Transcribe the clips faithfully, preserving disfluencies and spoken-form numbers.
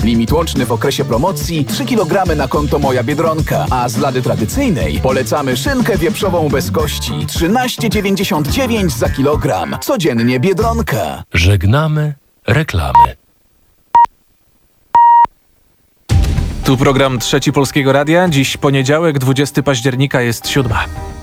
Limit łączny w okresie promocji trzy kilogramy na konto Moja Biedronka, a z lady tradycyjnej polecamy szynkę wieprzową bez kości trzynaście dziewięćdziesiąt dziewięć za kilogram. Codziennie Biedronka. Żegnamy reklamy. Tu program Trzeci Polskiego Radia. Dziś poniedziałek, dwudziestego października, jest siódma.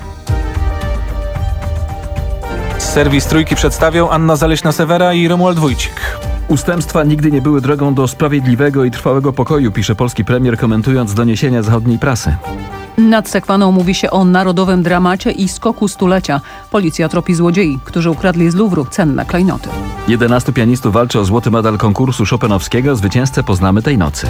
Serwis Trójki przedstawią Anna Zaleśna-Sewera i Romuald Wójcik. Ustępstwa nigdy nie były drogą do sprawiedliwego i trwałego pokoju, pisze polski premier, komentując doniesienia zachodniej prasy. Nad Sekwaną mówi się o narodowym dramacie i skoku stulecia. Policja tropi złodziei, którzy ukradli z Luwru cenne klejnoty. jedenastu pianistów walczy o złoty medal konkursu chopinowskiego. Zwycięzcę poznamy tej nocy.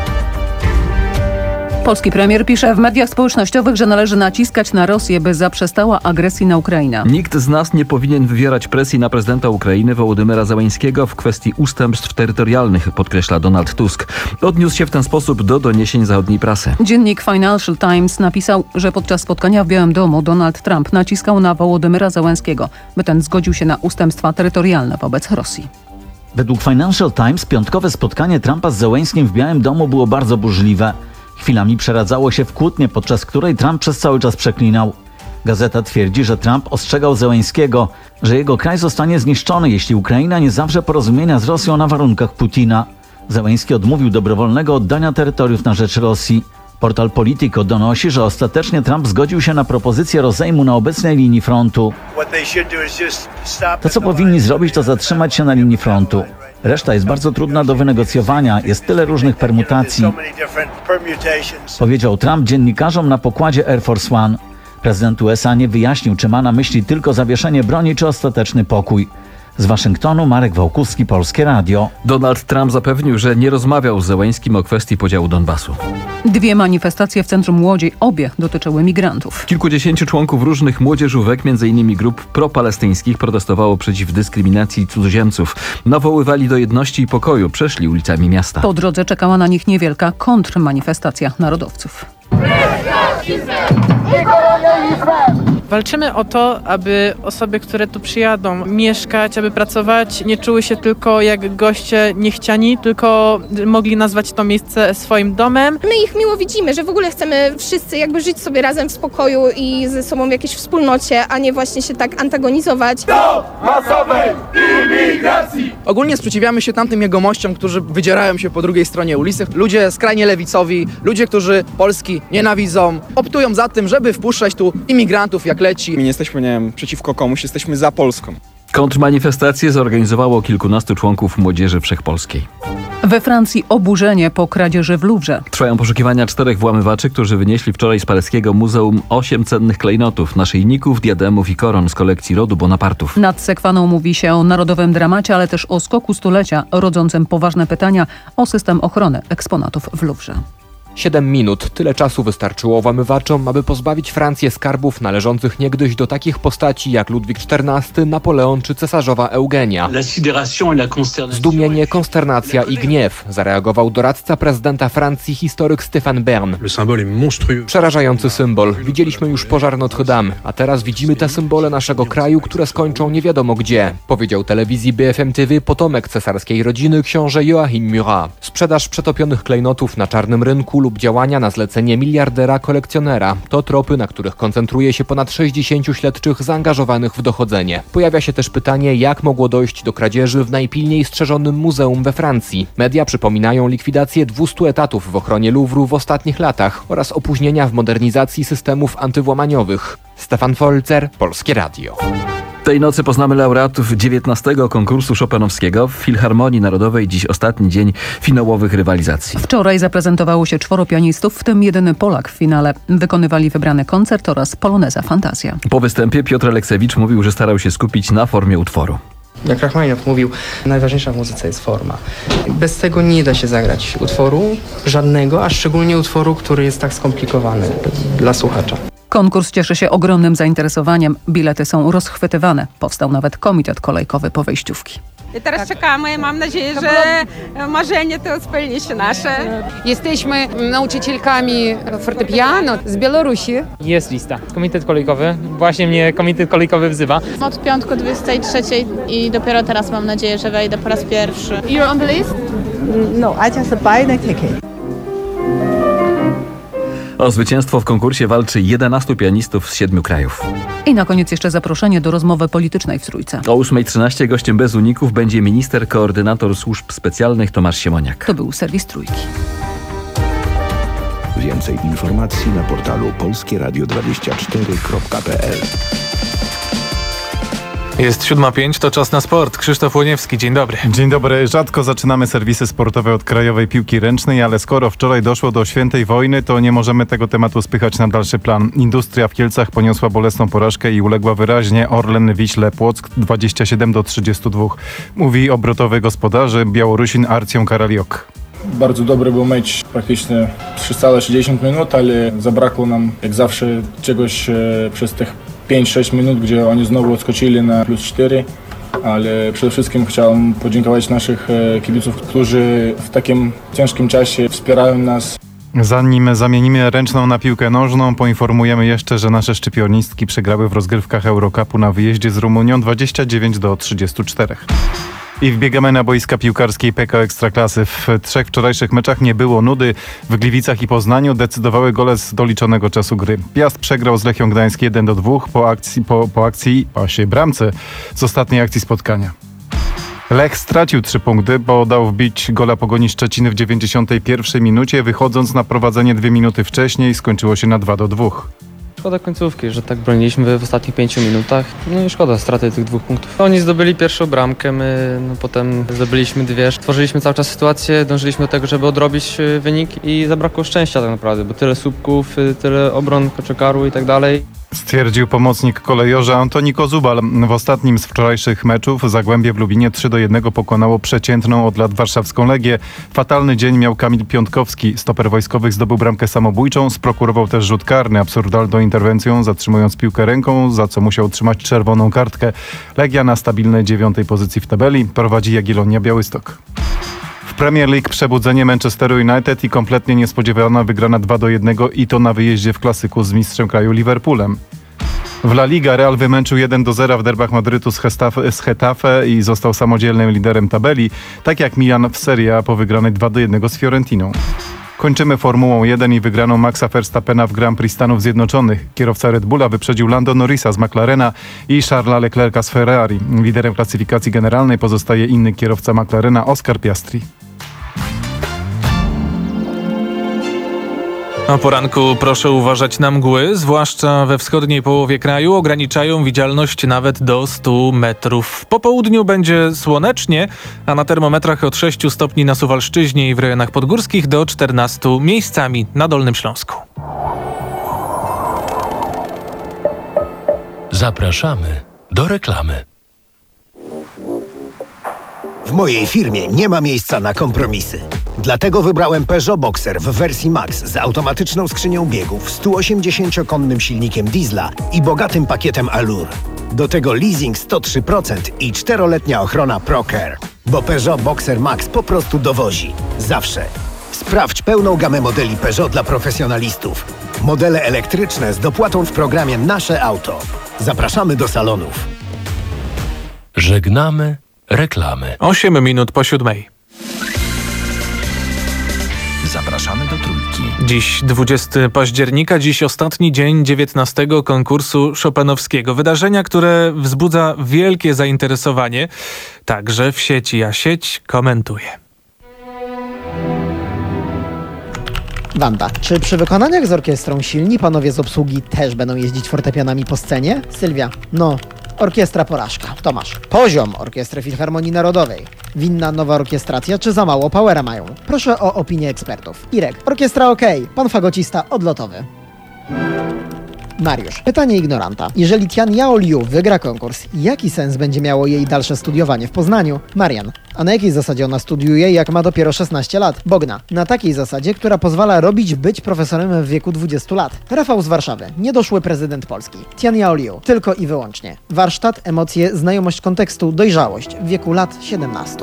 Polski premier pisze w mediach społecznościowych, że należy naciskać na Rosję, by zaprzestała agresji na Ukrainę. Nikt z nas nie powinien wywierać presji na prezydenta Ukrainy Wołodymyra Zełenskiego w kwestii ustępstw terytorialnych, podkreśla Donald Tusk. Odniósł się w ten sposób do doniesień zachodniej prasy. Dziennik Financial Times napisał, że podczas spotkania w Białym Domu Donald Trump naciskał na Wołodymyra Zełenskiego, by ten zgodził się na ustępstwa terytorialne wobec Rosji. Według Financial Times piątkowe spotkanie Trumpa z Zełenskim w Białym Domu było bardzo burzliwe. Chwilami przeradzało się w kłótnię, podczas której Trump przez cały czas przeklinał. Gazeta twierdzi, że Trump ostrzegał Zełenskiego, że jego kraj zostanie zniszczony, jeśli Ukraina nie zawrze porozumienia z Rosją na warunkach Putina. Zełenski odmówił dobrowolnego oddania terytoriów na rzecz Rosji. Portal Politico donosi, że ostatecznie Trump zgodził się na propozycję rozejmu na obecnej linii frontu. To, co powinni zrobić, to zatrzymać się na linii frontu. Reszta jest bardzo trudna do wynegocjowania, jest tyle różnych permutacji, powiedział Trump dziennikarzom na pokładzie Air Force One. Prezydent U S A nie wyjaśnił, czy ma na myśli tylko zawieszenie broni, czy ostateczny pokój. Z Waszyngtonu Marek Wałkuski, Polskie Radio. Donald Trump zapewnił, że nie rozmawiał z Zełenskim o kwestii podziału Donbasu. Dwie manifestacje w centrum Łodzi, obie dotyczyły migrantów. Kilkudziesięciu członków różnych młodzieżówek, między innymi grup propalestyńskich, protestowało przeciw dyskryminacji cudzoziemców. Nawoływali do jedności i pokoju, przeszli ulicami miasta. Po drodze czekała na nich niewielka kontrmanifestacja narodowców. Walczymy o to, aby osoby, które tu przyjadą mieszkać, aby pracować, nie czuły się tylko jak goście niechciani, tylko mogli nazwać to miejsce swoim domem. My ich miło widzimy, że w ogóle chcemy wszyscy jakby żyć sobie razem w spokoju i ze sobą w jakiejś wspólnocie, a nie właśnie się tak antagonizować. Do masowej imigracji! Ogólnie sprzeciwiamy się tamtym jegomościom, którzy wydzierają się po drugiej stronie ulicy. Ludzie skrajnie lewicowi, ludzie, którzy Polski nienawidzą, optują za tym, żeby wpuszczać tu imigrantów jak leci. My nie jesteśmy, nie wiem, przeciwko komuś, jesteśmy za Polską. Kontrmanifestację zorganizowało kilkunastu członków Młodzieży Wszechpolskiej. We Francji oburzenie po kradzieży w Luwrze. Trwają poszukiwania czterech włamywaczy, którzy wynieśli wczoraj z paryskiego muzeum osiem cennych klejnotów, naszyjników, diademów i koron z kolekcji rodu Bonapartów. Nad Sekwaną mówi się o narodowym dramacie, ale też o skoku stulecia, rodzącym poważne pytania o system ochrony eksponatów w Luwrze. Siedem minut. Tyle czasu wystarczyło włamywaczom, aby pozbawić Francję skarbów należących niegdyś do takich postaci jak Ludwik czternasty, Napoleon czy cesarzowa Eugenia. Zdumienie, konsternacja i gniew, zareagował doradca prezydenta Francji, historyk Stéphane Bern. Przerażający symbol. Widzieliśmy już pożar Notre Dame, a teraz widzimy te symbole naszego kraju, które skończą nie wiadomo gdzie, powiedział telewizji B F M T V potomek cesarskiej rodziny, książę Joachim Murat. Sprzedaż przetopionych klejnotów na czarnym rynku lub działania na zlecenie miliardera kolekcjonera. To tropy, na których koncentruje się ponad sześćdziesięciu śledczych zaangażowanych w dochodzenie. Pojawia się też pytanie, jak mogło dojść do kradzieży w najpilniej strzeżonym muzeum we Francji. Media przypominają likwidację dwustu etatów w ochronie Luwru w ostatnich latach oraz opóźnienia w modernizacji systemów antywłamaniowych. Stefan Folzer, Polskie Radio. Tej nocy poznamy laureatów dziewiętnastego konkursu chopinowskiego w Filharmonii Narodowej. Dziś ostatni dzień finałowych rywalizacji. Wczoraj zaprezentowało się czworo pianistów, w tym jedyny Polak w finale. Wykonywali wybrany koncert oraz poloneza Fantazja. Po występie Piotr Aleksewicz mówił, że starał się skupić na formie utworu. Jak Rachmaninow mówił, najważniejsza w muzyce jest forma. Bez tego nie da się zagrać utworu żadnego, a szczególnie utworu, który jest tak skomplikowany dla słuchacza. Konkurs cieszy się ogromnym zainteresowaniem. Bilety są rozchwytywane. Powstał nawet komitet kolejkowy po wejściówki. I teraz czekamy. Mam nadzieję, że marzenie to spełni się nasze. Jesteśmy nauczycielkami fortepiano z Białorusi. Jest lista. Komitet kolejkowy. Właśnie mnie komitet kolejkowy wzywa. Od piątku dwudziestej trzeciej i dopiero teraz mam nadzieję, że wejdę po raz pierwszy. You're on the list? No, I just buy the ticket. O zwycięstwo w konkursie walczy jedenastu pianistów z siedmiu krajów. I na koniec jeszcze zaproszenie do rozmowy politycznej w Trójce. O ósma trzynaście gościem bez uników będzie minister koordynator służb specjalnych Tomasz Siemoniak. To był serwis Trójki. Więcej informacji na portalu polskie radio dwadzieścia cztery kropka p l. Jest siódma pięć, to czas na sport. Krzysztof Łoniewski, dzień dobry. Dzień dobry. Rzadko zaczynamy serwisy sportowe od krajowej piłki ręcznej, ale skoro wczoraj doszło do świętej wojny, to nie możemy tego tematu spychać na dalszy plan. Industria w Kielcach poniosła bolesną porażkę i uległa wyraźnie Orlen Wiśle Płock dwadzieścia siedem do trzydziestu dwóch. Mówi obrotowy gospodarzy Białorusin Arcjon Karaliok. Bardzo dobry był mecz, praktycznie trzy całe sześćdziesiąt minut, ale zabrakło nam jak zawsze czegoś e, przez tych pięć sześć minut, gdzie oni znowu odskoczyli na plus cztery, ale przede wszystkim chciałem podziękować naszych e, kibiców, którzy w takim ciężkim czasie wspierają nas. Zanim zamienimy ręczną na piłkę nożną, poinformujemy jeszcze, że nasze szczypionistki przegrały w rozgrywkach Eurocupu na wyjeździe z Rumunią dwadzieścia dziewięć do trzydziestu czterech. I wbiegamy na boiska piłkarskiej P K O Ekstraklasy. W trzech wczorajszych meczach nie było nudy. W Gliwicach i Poznaniu decydowały gole z doliczonego czasu gry. Piast przegrał z Lechią Gdańsk jeden do dwóch po akcji, po, po akcji, właśnie bramce z ostatniej akcji spotkania. Lech stracił trzy punkty, bo dał wbić gola Pogoni Szczecin w dziewięćdziesiątej pierwszej minucie, wychodząc na prowadzenie dwie minuty wcześniej, skończyło się na dwa do dwóch. Szkoda końcówki, że tak broniliśmy w ostatnich pięciu minutach. No i szkoda straty tych dwóch punktów. Oni zdobyli pierwszą bramkę, my no, potem zdobyliśmy dwie. Tworzyliśmy cały czas sytuację, dążyliśmy do tego, żeby odrobić wynik i zabrakło szczęścia tak naprawdę, bo tyle słupków, tyle obron Koczokaru i tak dalej. Stwierdził pomocnik kolejorza Antoni Kozubal. W ostatnim z wczorajszych meczów Zagłębie w Lubinie trzy do jednego pokonało przeciętną od lat warszawską Legię. Fatalny dzień miał Kamil Piątkowski. Stoper wojskowych zdobył bramkę samobójczą, sprokurował też rzut karny absurdalną interwencją, zatrzymując piłkę ręką, za co musiał otrzymać czerwoną kartkę. Legia na stabilnej dziewiątej pozycji w tabeli prowadzi Jagiellonia Białystok. W Premier League przebudzenie Manchesteru United i kompletnie niespodziewana wygrana dwa do jednego i to na wyjeździe w klasyku z mistrzem kraju Liverpoolem. W La Liga Real wymęczył jeden do zera w derbach Madrytu z, Gestafe, z Getafe i został samodzielnym liderem tabeli, tak jak Milan w Serie A po wygranej dwa do jednego z Fiorentiną. Kończymy Formułą jeden i wygraną Maxa Verstappena w Grand Prix Stanów Zjednoczonych. Kierowca Red Bulla wyprzedził Lando Norrisa z McLarena i Charlesa Leclerca z Ferrari. Liderem klasyfikacji generalnej pozostaje inny kierowca McLarena Oscar Piastri. O poranku proszę uważać na mgły, zwłaszcza we wschodniej połowie kraju. Ograniczają widzialność nawet do stu metrów. Po południu będzie słonecznie, a na termometrach od sześciu stopni na Suwalszczyźnie i w rejonach podgórskich do czternastu miejscami na Dolnym Śląsku. Zapraszamy do reklamy. W mojej firmie nie ma miejsca na kompromisy. Dlatego wybrałem Peugeot Boxer w wersji Max z automatyczną skrzynią biegów, stu osiemdziesięciokonnym silnikiem diesla i bogatym pakietem Allure. Do tego leasing sto trzy procent i czteroletnia ochrona ProCare. Bo Peugeot Boxer Max po prostu dowozi. Zawsze. Sprawdź pełną gamę modeli Peugeot dla profesjonalistów. Modele elektryczne z dopłatą w programie Nasze Auto. Zapraszamy do salonów. Żegnamy reklamy. Osiem minut po siódmej. Zapraszamy do Trójki. Dziś dwudziestego października, dziś ostatni dzień dziewiętnastego konkursu Chopinowskiego. Wydarzenia, które wzbudza wielkie zainteresowanie, także w sieci, a sieć komentuje. Wanda, czy przy wykonaniach z orkiestrą silni panowie z obsługi też będą jeździć fortepianami po scenie? Sylwia, no, orkiestra porażka. Tomasz, poziom Orkiestry Filharmonii Narodowej. Winna nowa orkiestracja, czy za mało powera mają? Proszę o opinię ekspertów. Irek, orkiestra okej, okay. Pan fagocista odlotowy. Mariusz, pytanie ignoranta. Jeżeli Tian Yaoliu wygra konkurs, jaki sens będzie miało jej dalsze studiowanie w Poznaniu? Marian, a na jakiej zasadzie ona studiuje, jak ma dopiero szesnaście lat? Bogna, na takiej zasadzie, która pozwala robić być profesorem w wieku dwudziestu lat. Rafał z Warszawy, niedoszły prezydent Polski. Tian Yaoliu, tylko i wyłącznie. Warsztat, emocje, znajomość kontekstu, dojrzałość w wieku lat siedemnastu.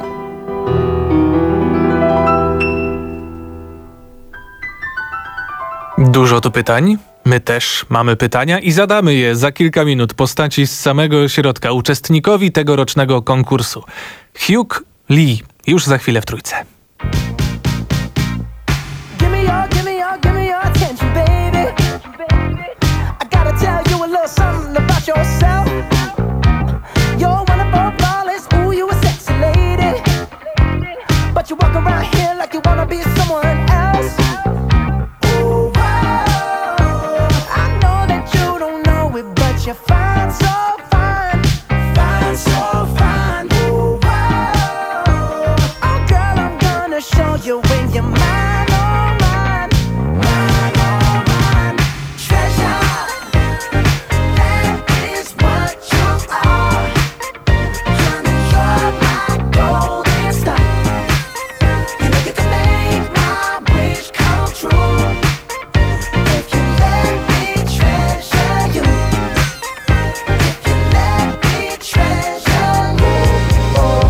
Dużo tu pytań. My też mamy pytania i zadamy je za kilka minut postaci z samego środka, uczestnikowi tegorocznego konkursu. Hugh Lee, już za chwilę w Trójce. Give me your, give me your, give me your attention, baby. I gotta tell you a little something about yourself. You're wonderful, flawless, ooh, you a sexy lady. But you walk around here like you wanna be someone else. Ooh, whoa. I know that you don't know it, but you're fine, so fine, fine, so fine. Ooh, whoa. Oh, girl, I'm gonna show you when you're mine, oh, mine, mine, oh, mine. Treasure, that is what you are. Honey, you're my golden star. You know you can make my wish come true. If you let me treasure you. If you let me treasure you. Oh,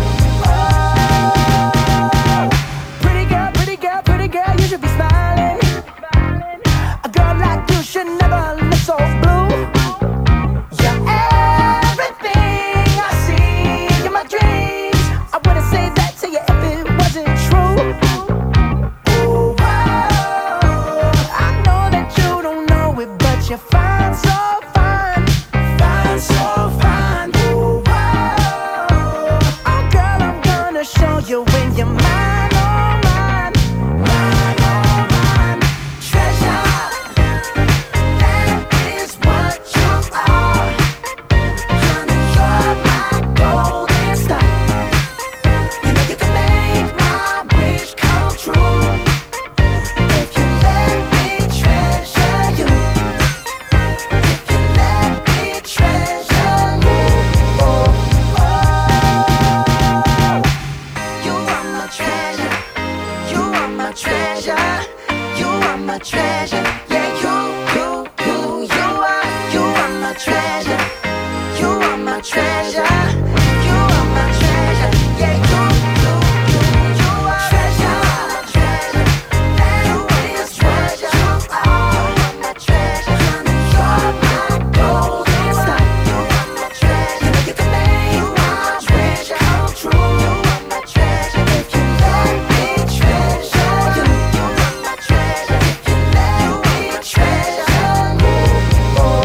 oh. Pretty girl, pretty girl, pretty girl, you should be smiling. A girl like you should never look so blue. You're everything I see in my dreams. I wouldn't say that to you if it wasn't true. Ooh, whoa. I know that you don't know it, but you're fine, so fine, fine, so fine. Ooh, whoa. Oh, girl, I'm gonna show you when you're mine, oh, mine, mine, oh, mine. Treasure, that is what you are. Honey, you're my golden star. You know you can make my wish come true. If you let me treasure you. If you let me treasure you. Oh, oh. You are my treasure. You are my treasure. You are my treasure. Yeah, you, you, you, you are. You are my treasure. You are my treasure. You are my treasure. Yeah, you, you, you, you are. Treasure, treasure. You is treasure. You are my treasure. You're my golden star. You are my treasure. You know you can make my treasure come true. You are my treasure. If you let me treasure you. You are my treasure. If you let me treasure you. Oh,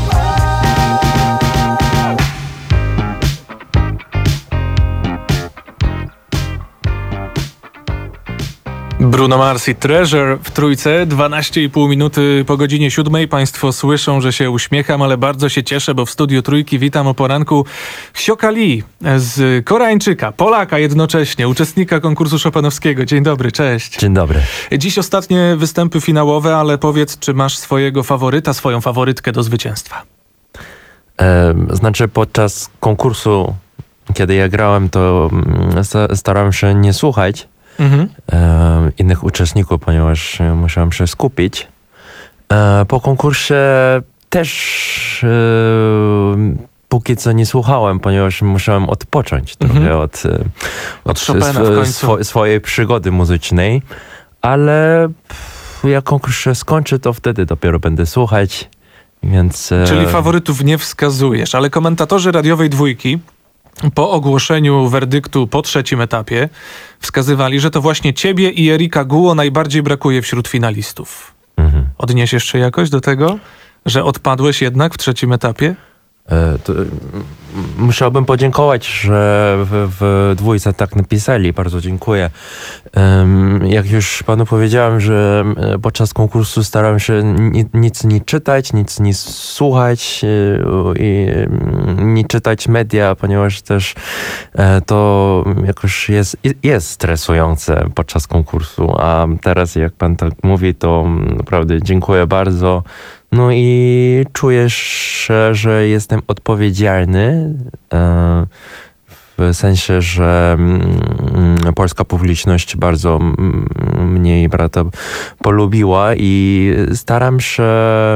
Bruno Mars i Treasure w trójce, dwanaście i pół minuty po godzinie siódmej. Państwo słyszą, że się uśmiecham, ale bardzo się cieszę, bo w studiu Trójki witam o poranku Hsioka Lee z Koreańczyka, Polaka jednocześnie, uczestnika konkursu chopinowskiego. Dzień dobry, cześć. Dzień dobry. Dziś ostatnie występy finałowe, ale powiedz, czy masz swojego faworyta, swoją faworytkę do zwycięstwa? E, znaczy podczas konkursu, kiedy ja grałem, to mm, sta- starałem się nie słuchać Mhm. e, innych uczestników, ponieważ e, musiałem się skupić. E, po konkursie też e, póki co nie słuchałem, ponieważ musiałem odpocząć Mhm. trochę od, e, Od Chopina w końcu. swo- swojej przygody muzycznej, ale pff, jak konkurs się skończy, to wtedy dopiero będę słuchać, więc... e, Czyli faworytów nie wskazujesz, ale komentatorzy radiowej dwójki po ogłoszeniu werdyktu po trzecim etapie wskazywali, że to właśnie ciebie i Erika Guo najbardziej brakuje wśród finalistów. Mhm. Odniesiesz się jakoś do tego, że odpadłeś jednak w trzecim etapie? E, to, m, musiałbym podziękować, że w, w dwójce tak napisali. Bardzo dziękuję. Em, jak już panu powiedziałem, że e, podczas konkursu staram się ni, nic nie czytać, nic nie słuchać e, i mm, nie czytać media, ponieważ też e, to jakoś jest, jest stresujące podczas konkursu. A teraz jak pan tak mówi, to naprawdę dziękuję bardzo. No i czuję, że jestem odpowiedzialny e, w sensie, że mm, polska publiczność bardzo mm, mnie i brata polubiła i staram się,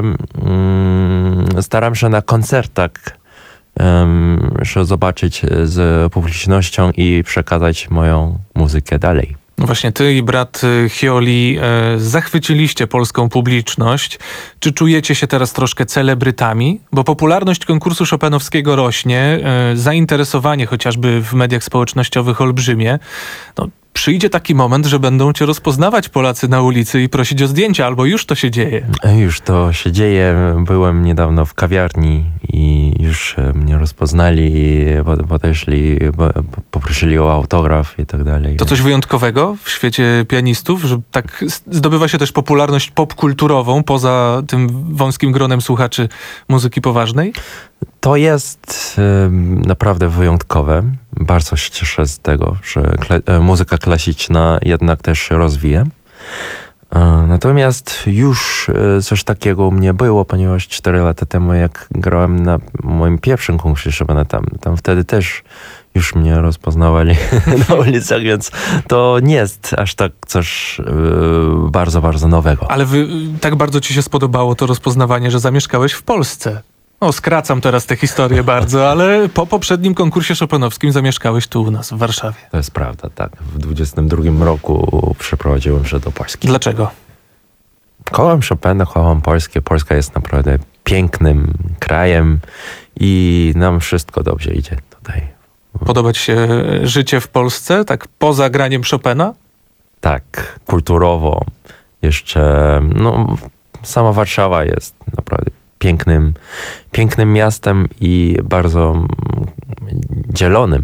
mm, staram się na koncertach um, się zobaczyć z publicznością i przekazać moją muzykę dalej. No właśnie, ty i brat Hyo Lee e, zachwyciliście polską publiczność. Czy czujecie się teraz troszkę celebrytami? Bo popularność konkursu chopinowskiego rośnie, e, zainteresowanie chociażby w mediach społecznościowych olbrzymie. No, przyjdzie taki moment, że będą cię rozpoznawać Polacy na ulicy i prosić o zdjęcia, albo już to się dzieje? Już to się dzieje. Byłem niedawno w kawiarni i już mnie rozpoznali i podeszli, poprosili o autograf i tak dalej. To coś wyjątkowego w świecie pianistów, że tak zdobywa się też popularność popkulturową poza tym wąskim gronem słuchaczy muzyki poważnej? To jest y, naprawdę wyjątkowe. Bardzo się cieszę z tego, że kla- muzyka klasyczna jednak też się rozwija. Y, natomiast już y, coś takiego u mnie było, ponieważ cztery lata temu, jak grałem na moim pierwszym konkursie Chopina, tam, tam wtedy też już mnie rozpoznawali na ulicach, więc to nie jest aż tak coś yy, bardzo, bardzo nowego. Ale wy, tak bardzo ci się spodobało to rozpoznawanie, że zamieszkałeś w Polsce. O, skracam teraz tę historię bardzo, ale po poprzednim konkursie chopinowskim zamieszkałeś tu u nas, w Warszawie. To jest prawda, tak. W dwudziestym drugim roku przeprowadziłem się do Polski. Dlaczego? Kocham Chopina, kocham Polskę. Polska jest naprawdę pięknym krajem i nam wszystko dobrze idzie tutaj. Podoba ci się życie w Polsce, tak poza graniem Chopina? Tak, kulturowo. Jeszcze, no, sama Warszawa jest naprawdę pięknym, pięknym miastem i bardzo dzielonym.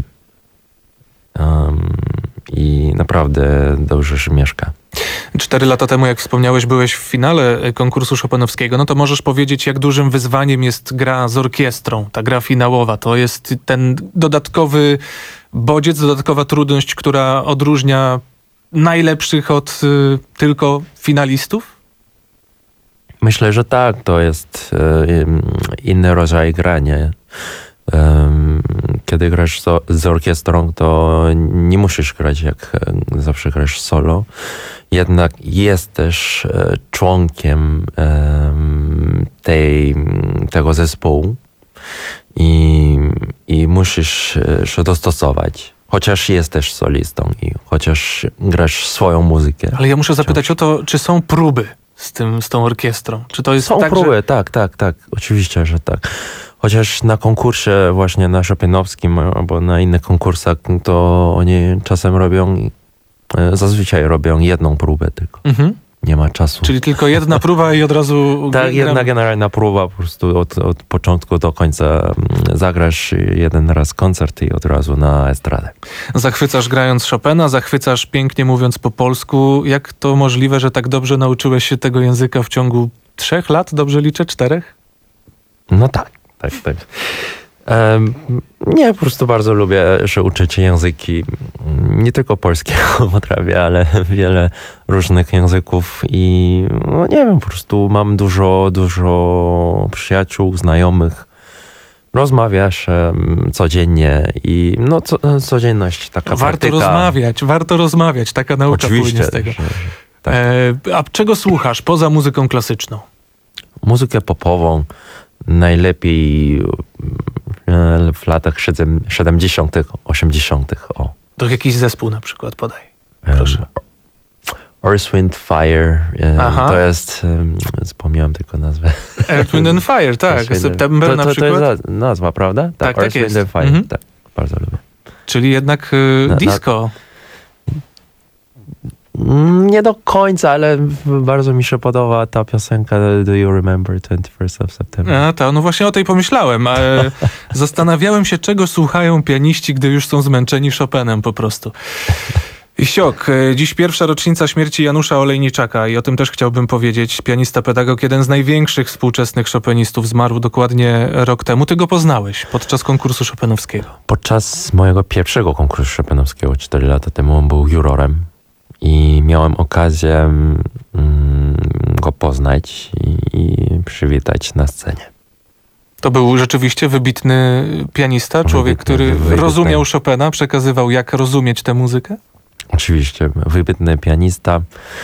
Um, I naprawdę dobrze się mieszka. Cztery lata temu, jak wspomniałeś, byłeś w finale konkursu chopinowskiego. No to możesz powiedzieć, jak dużym wyzwaniem jest gra z orkiestrą, ta gra finałowa. To jest ten dodatkowy bodziec, dodatkowa trudność, która odróżnia najlepszych od y, tylko finalistów? Myślę, że tak. To jest y, inny rodzaj grania. Um, kiedy grasz z, z orkiestrą, to nie musisz grać jak zawsze grasz solo. Jednak jesteś e, członkiem e, tej, tego zespołu i, i musisz się dostosować. Chociaż jesteś solistą i chociaż grasz swoją muzykę. Ale ja muszę zapytać o to, czy są próby z, tym, z tą orkiestrą? Czy to jest są tak, próby, że... tak, tak, tak. Oczywiście, że tak. Chociaż na konkursie właśnie na chopinowskim albo na innych konkursach, to oni czasem robią, zazwyczaj robią jedną próbę tylko. Mhm. Nie ma czasu. Czyli tylko jedna próba i od razu... Tak, jedna generalna próba, po prostu od, od początku do końca zagrasz jeden raz koncert i od razu na estradę. Zachwycasz grając Chopina, zachwycasz pięknie mówiąc po polsku. Jak to możliwe, że tak dobrze nauczyłeś się tego języka w ciągu trzech lat? Dobrze liczę? Czterech? No tak, tak, tak. Um, nie, po prostu bardzo lubię się uczyć języki. Nie tylko polskiego potrafię, ale wiele różnych języków i no nie wiem, po prostu mam dużo, dużo przyjaciół, znajomych. Rozmawia się codziennie i no co, codzienność, taka warto praktyka. Warto rozmawiać, warto rozmawiać, taka nauka Oczywiście, płynie z tego. Że, że, tak. e, a czego słuchasz poza muzyką klasyczną? Muzykę popową. Najlepiej w latach siedemdziesiątych, osiemdziesiątych. O. To jakiś zespół na przykład podaj. Proszę. Um, Earth, Wind, Fire. Aha. To jest, um, wspomniałem tylko nazwę. Earth, Wind and Fire, tak. September to, to, na przykład. To jest nazwa, prawda? Tak, tak, Earth, tak jest. Wind and Fire. Mhm. Tak, bardzo lubię. Czyli jednak y, na, disco. Na... Nie do końca, ale bardzo mi się podoba ta piosenka Do You Remember twenty-first of September? A, ta, no właśnie o tej pomyślałem. A, e, zastanawiałem się, czego słuchają pianiści, gdy już są zmęczeni Chopinem po prostu. I siok, e, dziś pierwsza rocznica śmierci Janusza Olejniczaka i o tym też chciałbym powiedzieć. Pianista, pedagog, jeden z największych współczesnych chopinistów, zmarł dokładnie rok temu. Ty go poznałeś podczas konkursu chopinowskiego. Podczas mojego pierwszego konkursu chopinowskiego cztery lata temu on był jurorem. I miałem okazję mm, go poznać i, i przywitać na scenie. To był rzeczywiście wybitny pianista, człowiek, wybitny, który wybitny. rozumiał Chopina, przekazywał, jak rozumieć tę muzykę? Oczywiście, wybitny pianista.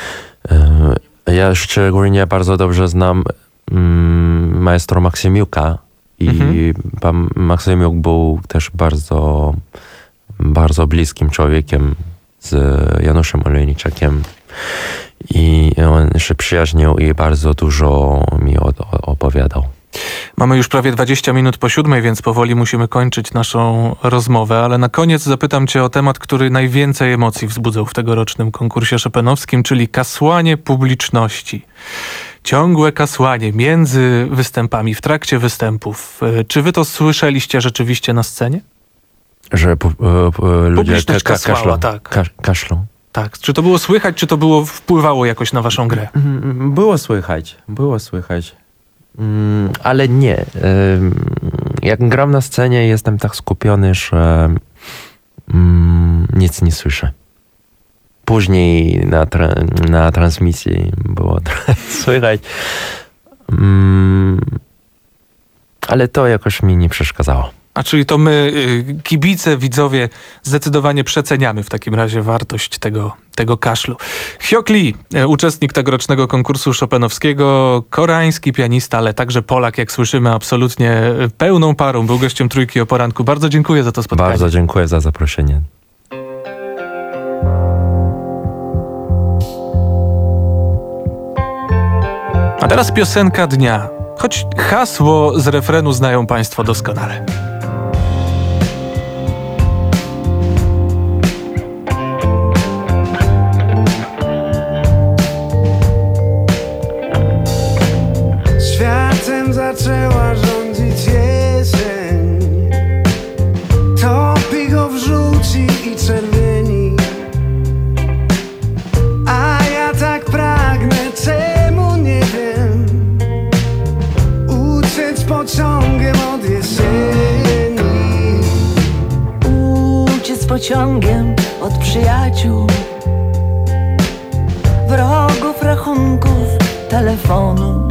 Ja szczególnie bardzo dobrze znam mm, maestro Maksymiuka i mhm. pan Maksymiuk był też bardzo, bardzo bliskim człowiekiem z Januszem Olejniczakiem i on się przyjaźnił i bardzo dużo mi opowiadał. Mamy już prawie dwadzieścia minut po siódmej, więc powoli musimy kończyć naszą rozmowę, ale na koniec zapytam cię o temat, który najwięcej emocji wzbudzał w tegorocznym konkursie chopinowskim, czyli kasłanie publiczności. Ciągłe kasłanie między występami, w trakcie występów. Czy wy to słyszeliście rzeczywiście na scenie? Że pu, pu, ludzie Publiczność ka, ka, kasłała, kaszlą. tak. Ka, kaszlą. Tak. Czy to było słychać, czy to było wpływało jakoś na waszą grę? Było słychać, było słychać. Mm, ale nie. Jak gram na scenie, jestem tak skupiony, że mm, nic nie słyszę. Później na, tra- na transmisji było trochę słychać. Mm, ale to jakoś mi nie przeszkadzało. A czyli to my, kibice, widzowie, zdecydowanie przeceniamy w takim razie wartość tego, tego kaszlu. Hyok Lee, uczestnik tegorocznego konkursu chopinowskiego, koreański pianista, ale także Polak, jak słyszymy, absolutnie pełną parą. Był gościem Trójki o poranku. Bardzo dziękuję za to spotkanie. Bardzo dziękuję za zaproszenie. A teraz piosenka dnia. Choć hasło z refrenu znają państwo doskonale. Światem zaczęła rządzić jesień. Topi go w żółci i czerwieni. A ja tak pragnę, czemu nie wiem, uciec pociągiem od jesieni. Uciec pociągiem od przyjaciół, wrogów, rachunków, telefonu.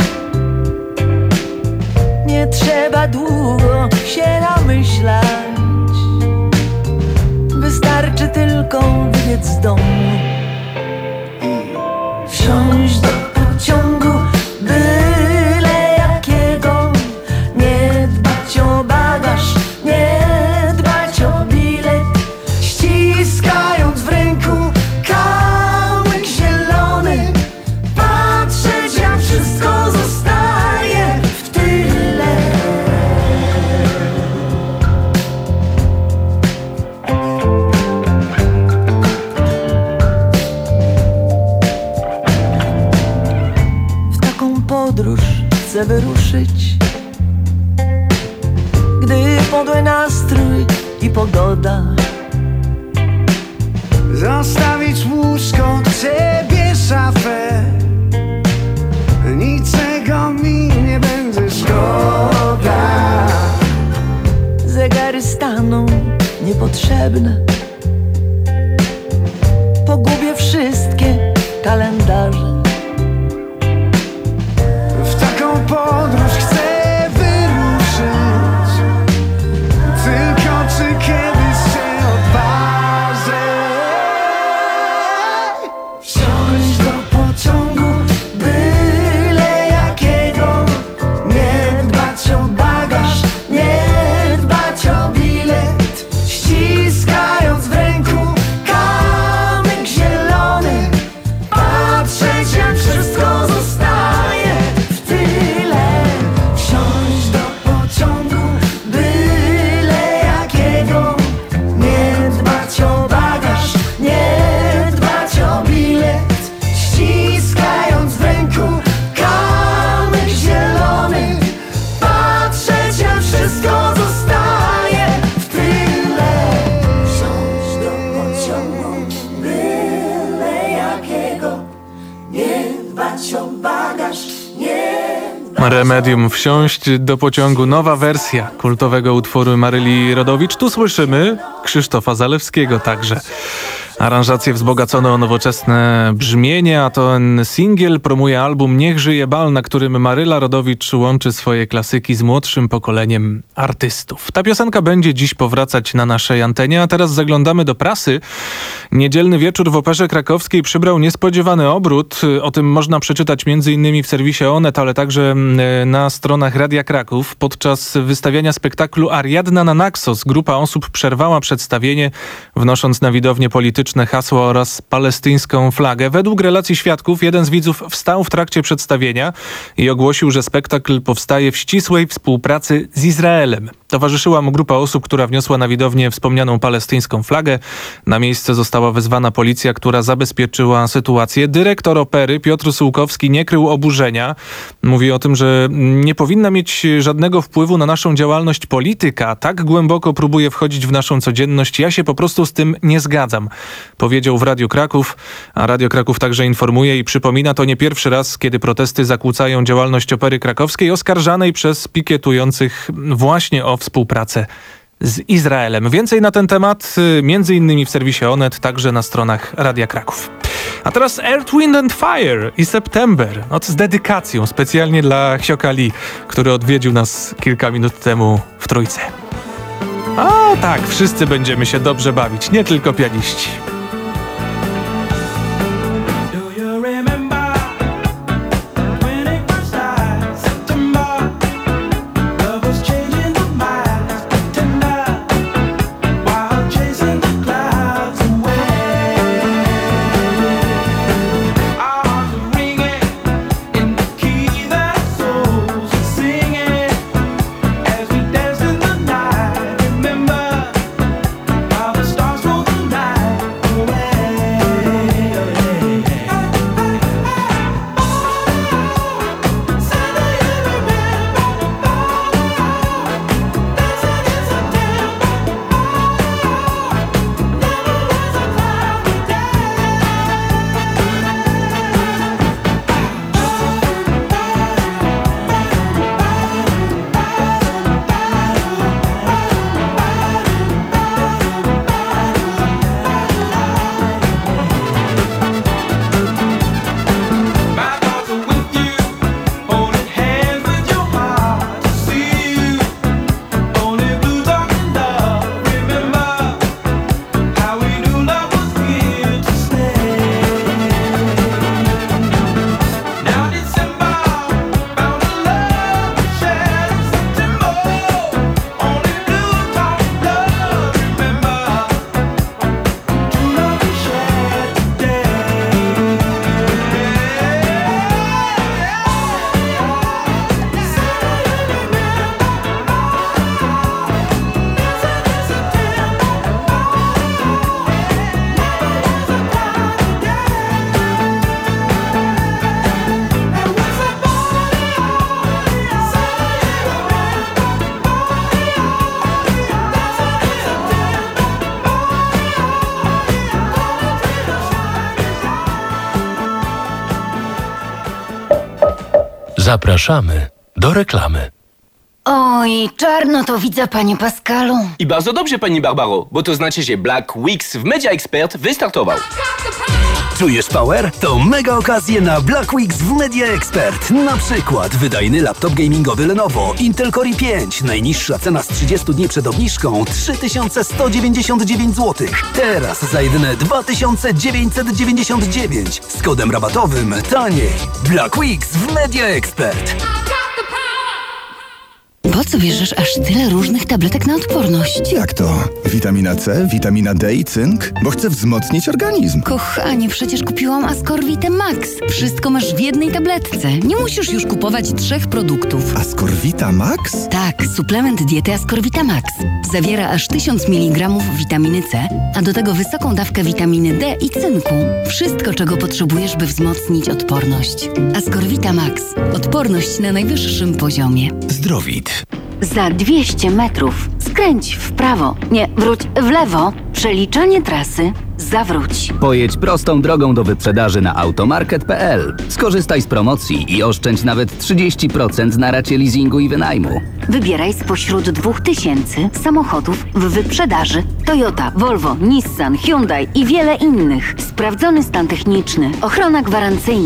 Nie trzeba długo się namyślać, wystarczy tylko wybiec z domu i wsiąść do pociągu byle jakiego. Nie dbać o bagaż, nie dbać o bilet, ściskając w ręku kamyk zielony, patrzeć jak wszystko zostaje w tyle. W taką podróż chcę wyruszyć, gdy podły nastrój i pogoda. Zostawić łóżko, ciebie szafę, niczego mi nie będzie szkoda. Zegary staną niepotrzebne, pogubię wszystkie kalendarze. W taką podróż chcę wyruszyć, tylko czy kiedyś się odważę wsiąść do pociągu byle jakiego. Nie dbać o bagaż, nie dbać o bilet, ściskając w ręku kamyk zielony, patrzeć jak wszystko zostaje w tyle. Wsiąść do pociągu byle jakiego. Nie dbać o bagaż, nie dbać o bilet, ściskając w ręku kamyk zielony, patrzeć jak wszystko zostaje w tyle. Wsiąść do pociągu byle jakiego. Nie dbać o bagaż, nie Remedium, wsiąść do pociągu. Nowa wersja kultowego utworu Maryli Rodowicz. Tu słyszymy Krzysztofa Zalewskiego także. Aranżacje wzbogacone o nowoczesne brzmienie, a ten singiel promuje album Niech żyje bal, na którym Maryla Rodowicz łączy swoje klasyki z młodszym pokoleniem artystów. Ta piosenka będzie dziś powracać na naszej antenie, a teraz zaglądamy do prasy. Niedzielny wieczór w Operze Krakowskiej przybrał niespodziewany obrót. O tym można przeczytać między innymi w serwisie Onet, ale także na stronach Radia Kraków. Podczas wystawiania spektaklu Ariadna na Naxos grupa osób przerwała przedstawienie, wnosząc na widownię polityczną patriotyczne hasła oraz palestyńską flagę. Według relacji świadków jeden z widzów wstał w trakcie przedstawienia i ogłosił, że spektakl powstaje w ścisłej współpracy z Izraelem. Towarzyszyła mu grupa osób, która wniosła na widownię wspomnianą palestyńską flagę. Na miejsce została wezwana policja, która zabezpieczyła sytuację. Dyrektor opery Piotr Sułkowski nie krył oburzenia. Mówi o tym, że nie powinna mieć żadnego wpływu na naszą działalność polityka. Tak głęboko próbuje wchodzić w naszą codzienność. Ja się po prostu z tym nie zgadzam, powiedział w Radiu Kraków. A Radio Kraków także informuje i przypomina, to nie pierwszy raz, kiedy protesty zakłócają działalność Opery Krakowskiej, oskarżanej przez pikietujących właśnie o współpracę z Izraelem. Więcej na ten temat, między innymi w serwisie Onet, także na stronach Radia Kraków. A teraz Earth, Wind and Fire i September. No, z dedykacją specjalnie dla Hsioka Lee, który odwiedził nas kilka minut temu w Trójce. A tak, wszyscy będziemy się dobrze bawić, nie tylko pianiści. Zapraszamy do reklamy. Oj, czarno to widzę, panie Pascalu. I bardzo dobrze, pani Barbaro, bo to znaczy, że Black Weeks w Media Expert wystartował. Czujesz power? To mega okazje na Black Weeks w Media Expert. Na przykład wydajny laptop gamingowy Lenovo Intel Core i pięć. Najniższa cena z trzydziestu dni przed obniżką trzy tysiące sto dziewięćdziesiąt dziewięć złotych. Teraz za jedyne dwa tysiące dziewięćset dziewięćdziesiąt dziewięć. Z kodem rabatowym taniej. Black Weeks w Media Expert. Po co bierzesz aż tyle różnych tabletek na odporność? Jak to? Witamina C, witamina D i cynk? Bo chcę wzmocnić organizm. Kochanie, przecież kupiłam Ascorvitę Max. Wszystko masz w jednej tabletce. Nie musisz już kupować trzech produktów. Ascorvita Max? Tak, suplement diety Ascorvita Max. Zawiera aż tysiąc miligramów witaminy C, a do tego wysoką dawkę witaminy D i cynku. Wszystko, czego potrzebujesz, by wzmocnić odporność. Ascorvita Max. Odporność na najwyższym poziomie. Zdrowit. Za dwieście metrów skręć w prawo. Nie, wróć w lewo. Przeliczanie trasy. Zawróć. Pojedź prostą drogą do wyprzedaży na automarket kropka p l. Skorzystaj z promocji i oszczędź nawet trzydzieści procent na racie leasingu i wynajmu. Wybieraj spośród dwóch tysięcy samochodów w wyprzedaży. Toyota, Volvo, Nissan, Hyundai i wiele innych. Sprawdzony stan techniczny, ochrona gwarancyjna. To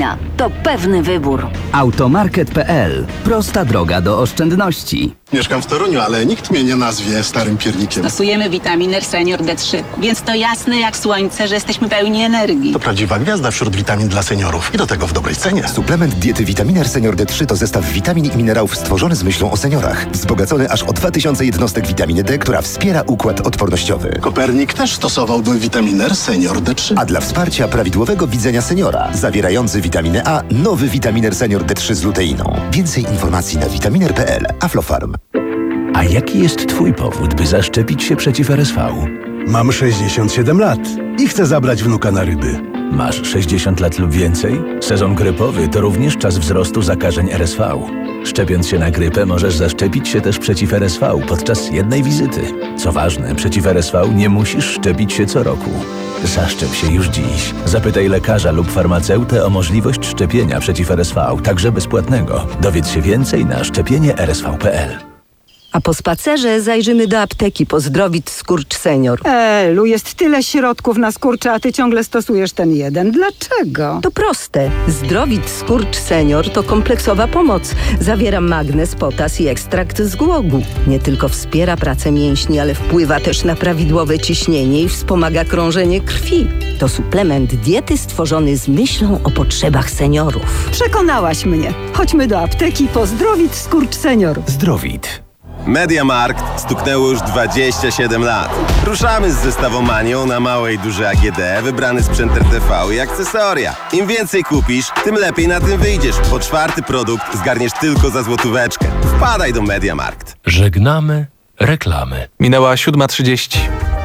to pewny wybór. Automarket kropka p l. Prosta droga do oszczędności. Mieszkam w Toruniu, ale nikt mnie nie nazwie starym piernikiem. Stosujemy Vitaminer Senior D trzy, więc to jasne jak słońce, że jesteśmy pełni energii. To prawdziwa gwiazda wśród witamin dla seniorów i do tego w dobrej cenie. Suplement diety Vitaminer Senior D trzy to zestaw witamin i minerałów stworzony z myślą o seniorach. Wzbogacony aż o dwa tysiące jednostek witaminy D, która wspiera układ odpornościowy. Kopernik też stosowałby Vitaminer Senior D trzy. A dla wsparcia prawidłowego widzenia seniora, zawierający witaminę A, nowy Vitaminer Senior D trzy z luteiną. Więcej informacji na vitaminer kropka p l. Aflofarm. A jaki jest twój powód, by zaszczepić się przeciw R S V? Mam sześćdziesiąt siedem lat i chcę zabrać wnuka na ryby. Masz sześćdziesiąt lat lub więcej? Sezon grypowy to również czas wzrostu zakażeń R S V. Szczepiąc się na grypę możesz zaszczepić się też przeciw R S V podczas jednej wizyty. Co ważne, przeciw R S V nie musisz szczepić się co roku. Zaszczep się już dziś. Zapytaj lekarza lub farmaceutę o możliwość szczepienia przeciw R S V, także bezpłatnego. Dowiedz się więcej na szczepienie r s v kropka p l. A po spacerze zajrzymy do apteki po Zdrowit Skurcz Senior. Elu, jest tyle środków na skurcze, a ty ciągle stosujesz ten jeden. Dlaczego? To proste. Zdrowit Skurcz Senior to kompleksowa pomoc. Zawiera magnez, potas i ekstrakt z głogu. Nie tylko wspiera pracę mięśni, ale wpływa też na prawidłowe ciśnienie i wspomaga krążenie krwi. To suplement diety stworzony z myślą o potrzebach seniorów. Przekonałaś mnie. Chodźmy do apteki po Zdrowit Skurcz Senior. Zdrowit. MediaMarkt stuknęło już dwadzieścia siedem lat. Ruszamy z zestawomanią na małe i duże A G D, wybrany sprzęt R T V i akcesoria. Im więcej kupisz, tym lepiej na tym wyjdziesz. Po czwarty produkt zgarniesz tylko za złotóweczkę. Wpadaj do MediaMarkt. Żegnamy reklamy. Minęła siódma trzydzieści.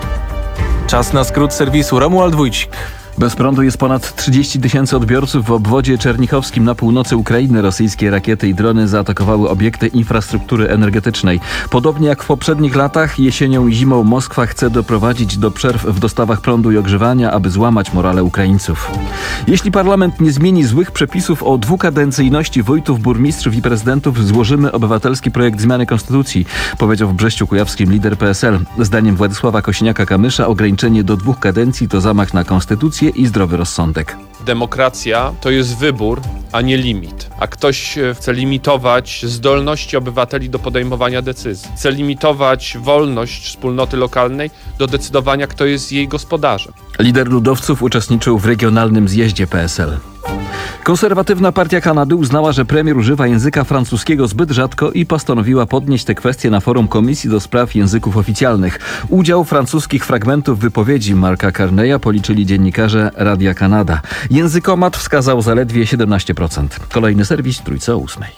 Czas na skrót serwisu. Romuald Wójcik. Bez prądu jest ponad trzydzieści tysięcy odbiorców w obwodzie czernichowskim na północy Ukrainy. Rosyjskie rakiety i drony zaatakowały obiekty infrastruktury energetycznej. Podobnie jak w poprzednich latach, jesienią i zimą Moskwa chce doprowadzić do przerw w dostawach prądu i ogrzewania, aby złamać morale Ukraińców. Jeśli parlament nie zmieni złych przepisów o dwukadencyjności wójtów, burmistrzów i prezydentów, złożymy obywatelski projekt zmiany konstytucji, powiedział w Brześciu Kujawskim lider P S L. Zdaniem Władysława Kosiniaka-Kamysza ograniczenie do dwóch kadencji to zamach na konstytucję i zdrowy rozsądek. Demokracja to jest wybór, a nie limit. A ktoś chce limitować zdolności obywateli do podejmowania decyzji. Chce limitować wolność wspólnoty lokalnej do decydowania, kto jest jej gospodarzem. Lider ludowców uczestniczył w regionalnym zjeździe P S L. Konserwatywna Partia Kanady uznała, że premier używa języka francuskiego zbyt rzadko i postanowiła podnieść tę kwestię na forum Komisji do Spraw Języków Oficjalnych. Udział francuskich fragmentów wypowiedzi Marka Carneya policzyli dziennikarze Radia Kanada. Językomat wskazał zaledwie siedemnaście procent. Kolejny serwis Trójce o ósmej.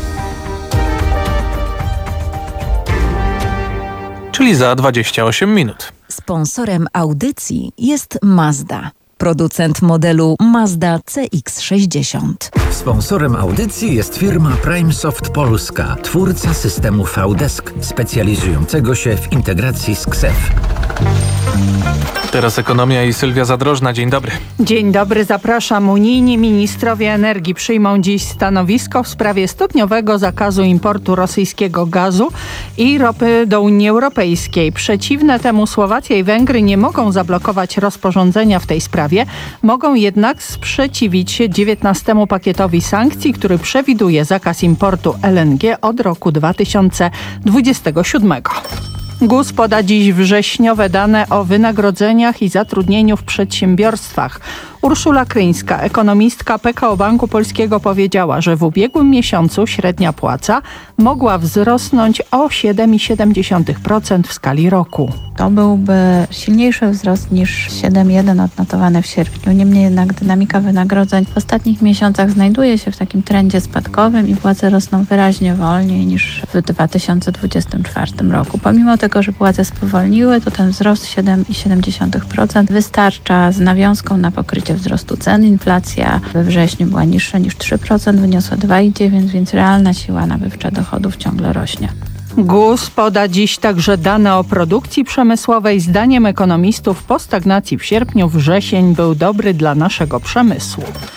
Czyli za dwadzieścia osiem minut. Sponsorem audycji jest Mazda, producent modelu Mazda C X sześćdziesiąt. Sponsorem audycji jest firma PrimeSoft Polska, twórca systemu V-Desk, specjalizującego się w integracji z K S E F. Teraz ekonomia i Sylwia Zadrożna. Dzień dobry. Dzień dobry, zapraszam. Unijni ministrowie energii przyjmą dziś stanowisko w sprawie stopniowego zakazu importu rosyjskiego gazu i ropy do Unii Europejskiej. Przeciwne temu Słowacja i Węgry nie mogą zablokować rozporządzenia w tej sprawie, mogą jednak sprzeciwić się dziewiętnastemu pakietowi sankcji, który przewiduje zakaz importu L N G od roku dwa tysiące dwudziestego siódmego. G U S poda dziś wrześniowe dane o wynagrodzeniach i zatrudnieniu w przedsiębiorstwach. Urszula Kryńska, ekonomistka P K O Banku Polskiego, powiedziała, że w ubiegłym miesiącu średnia płaca mogła wzrosnąć o siedem przecinek siedem procent w skali roku. To byłby silniejszy wzrost niż siedem przecinek jeden odnotowany w sierpniu. Niemniej jednak dynamika wynagrodzeń w ostatnich miesiącach znajduje się w takim trendzie spadkowym i płace rosną wyraźnie wolniej niż w dwa tysiące dwudziestym czwartym roku. Pomimo tego, że płace spowolniły, to ten wzrost siedem przecinek siedem procent wystarcza z nawiązką na pokrycie wzrostu cen. Inflacja we wrześniu była niższa niż trzy procent, wyniosła dwa przecinek dziewięć procent, więc realna siła nabywcza dochodów ciągle rośnie. G U S poda dziś także dane o produkcji przemysłowej. Zdaniem ekonomistów po stagnacji w sierpniu wrzesień był dobry dla naszego przemysłu.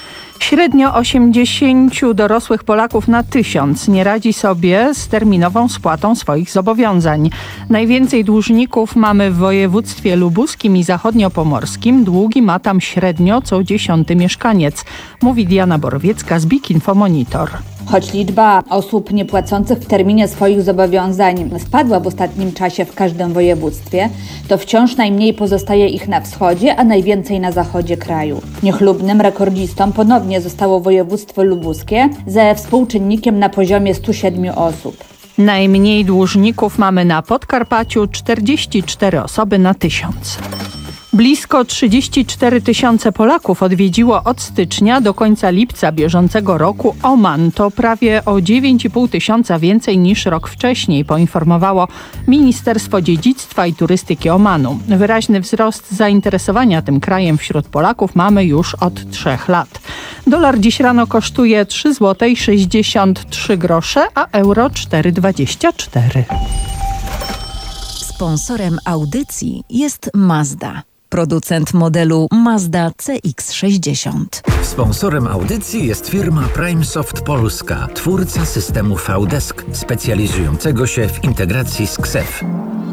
Średnio osiemdziesiąt dorosłych Polaków na tysiąc nie radzi sobie z terminową spłatą swoich zobowiązań. Najwięcej dłużników mamy w województwie lubuskim i zachodniopomorskim. Długi ma tam średnio co dziesiąty mieszkaniec, mówi Diana Borowiecka z B I K Info Monitor. Choć liczba osób niepłacących w terminie swoich zobowiązań spadła w ostatnim czasie w każdym województwie, to wciąż najmniej pozostaje ich na wschodzie, a najwięcej na zachodzie kraju. Niechlubnym rekordzistą ponownie zostało województwo lubuskie ze współczynnikiem na poziomie stu siedmiu osób. Najmniej dłużników mamy na Podkarpaciu, czterdzieści cztery osoby na tysiąc. Blisko trzydzieści cztery tysiące Polaków odwiedziło od stycznia do końca lipca bieżącego roku Oman. To prawie o dziewięć i pół tysiąca więcej niż rok wcześniej, poinformowało Ministerstwo Dziedzictwa i Turystyki Omanu. Wyraźny wzrost zainteresowania tym krajem wśród Polaków mamy już od trzech lat. Dolar dziś rano kosztuje trzy złote sześćdziesiąt trzy grosze, a euro cztery dwadzieścia cztery. Sponsorem audycji jest Mazda, producent modelu Mazda C X sześćdziesiąt. Sponsorem audycji jest firma PrimeSoft Polska, twórca systemu VDesk, specjalizującego się w integracji z K S E F.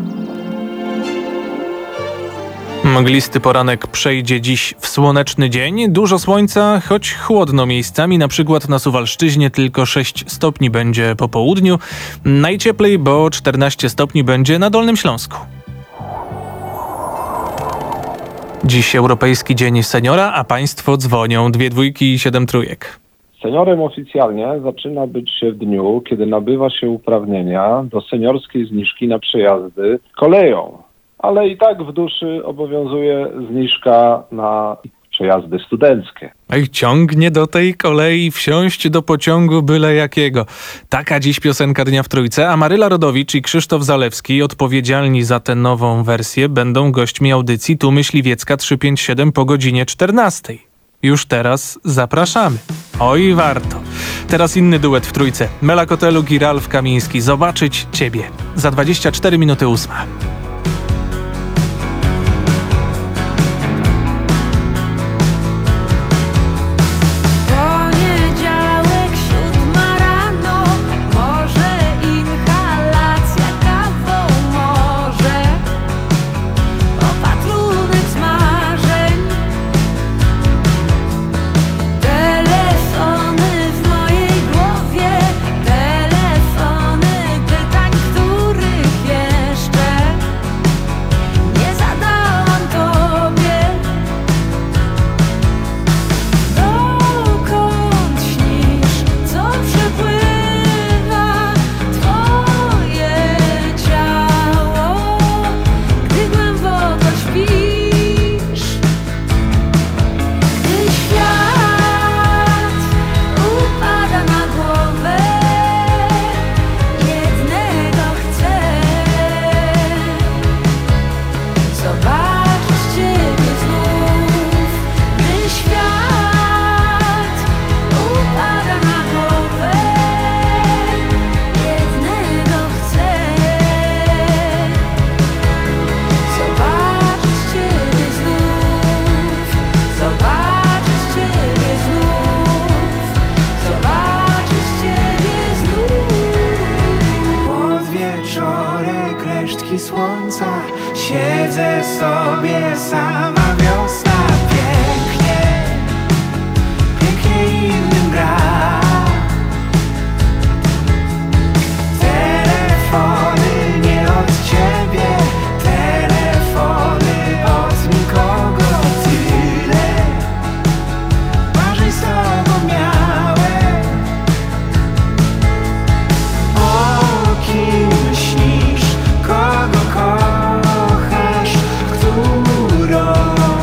Mglisty poranek przejdzie dziś w słoneczny dzień. Dużo słońca, choć chłodno miejscami, na przykład na Suwalszczyźnie tylko sześć stopni będzie po południu. Najcieplej, bo czternaście stopni będzie na Dolnym Śląsku. Dziś Europejski Dzień Seniora, a państwo dzwonią. Dwie dwójki i siedem trójek. Seniorem oficjalnie zaczyna być się w dniu, kiedy nabywa się uprawnienia do seniorskiej zniżki na przejazdy koleją. Ale i tak w duszy obowiązuje zniżka na przejazdy studenckie. Oj, ciągnie do tej kolei, wsiąść do pociągu byle jakiego. Taka dziś piosenka Dnia w Trójce, a Maryla Rodowicz i Krzysztof Zalewski, odpowiedzialni za tę nową wersję, będą gośćmi audycji Tu Myśliwiecka trzysta pięćdziesiąt siedem po godzinie czternastej. Już teraz zapraszamy. Oj, warto. Teraz inny duet w Trójce. Mela Koteluk i Ralf Kamiński. Zobaczyć Ciebie. Za dwadzieścia cztery minuty ósma. Kochasz, którą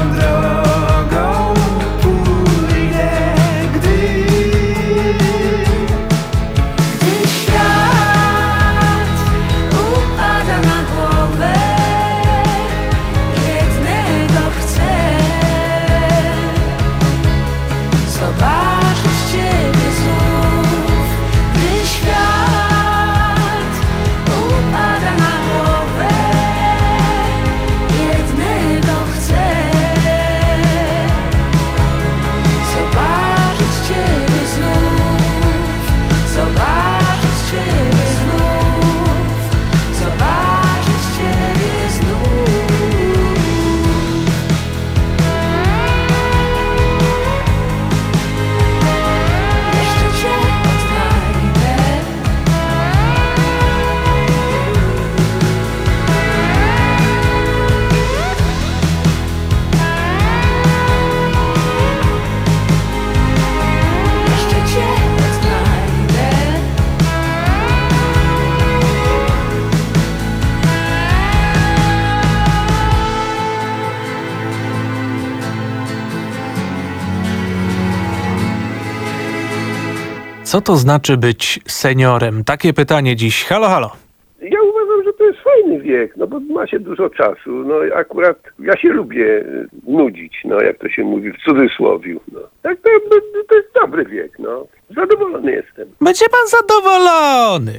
Co to znaczy być seniorem? Takie pytanie dziś. Halo, halo. Ja uważam, że to jest fajny wiek, no bo ma się dużo czasu. No akurat ja się lubię nudzić, no jak to się mówi w cudzysłowiu. No. Tak to, to jest dobry wiek, no. Zadowolony jestem. Będzie pan zadowolony.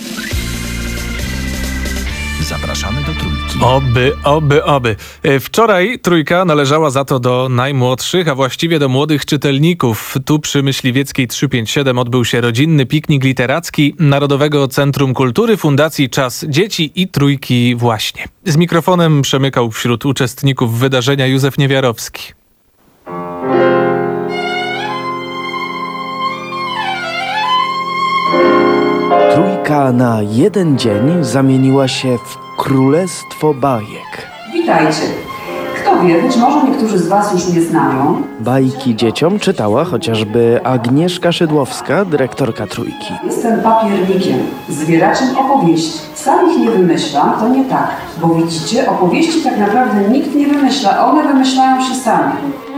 Zapraszamy do Trójki. Oby, oby, oby. Wczoraj Trójka należała za to do najmłodszych, a właściwie do młodych czytelników. Tu przy Myśliwieckiej trzysta pięćdziesiąt siedem odbył się rodzinny piknik literacki Narodowego Centrum Kultury Fundacji Czas Dzieci i Trójki właśnie. Z mikrofonem przemykał wśród uczestników wydarzenia Józef Niewiarowski. Trójka na jeden dzień zamieniła się w królestwo bajek. Witajcie. Kto wie, być może niektórzy z was już mnie znają. Bajki dzieciom czytała chociażby Agnieszka Szydłowska, dyrektorka Trójki. Jestem papiernikiem, zbieraczem opowieści. Sam ich nie wymyślam, to nie tak. Bo widzicie, opowieści tak naprawdę nikt nie wymyśla, one wymyślają się same.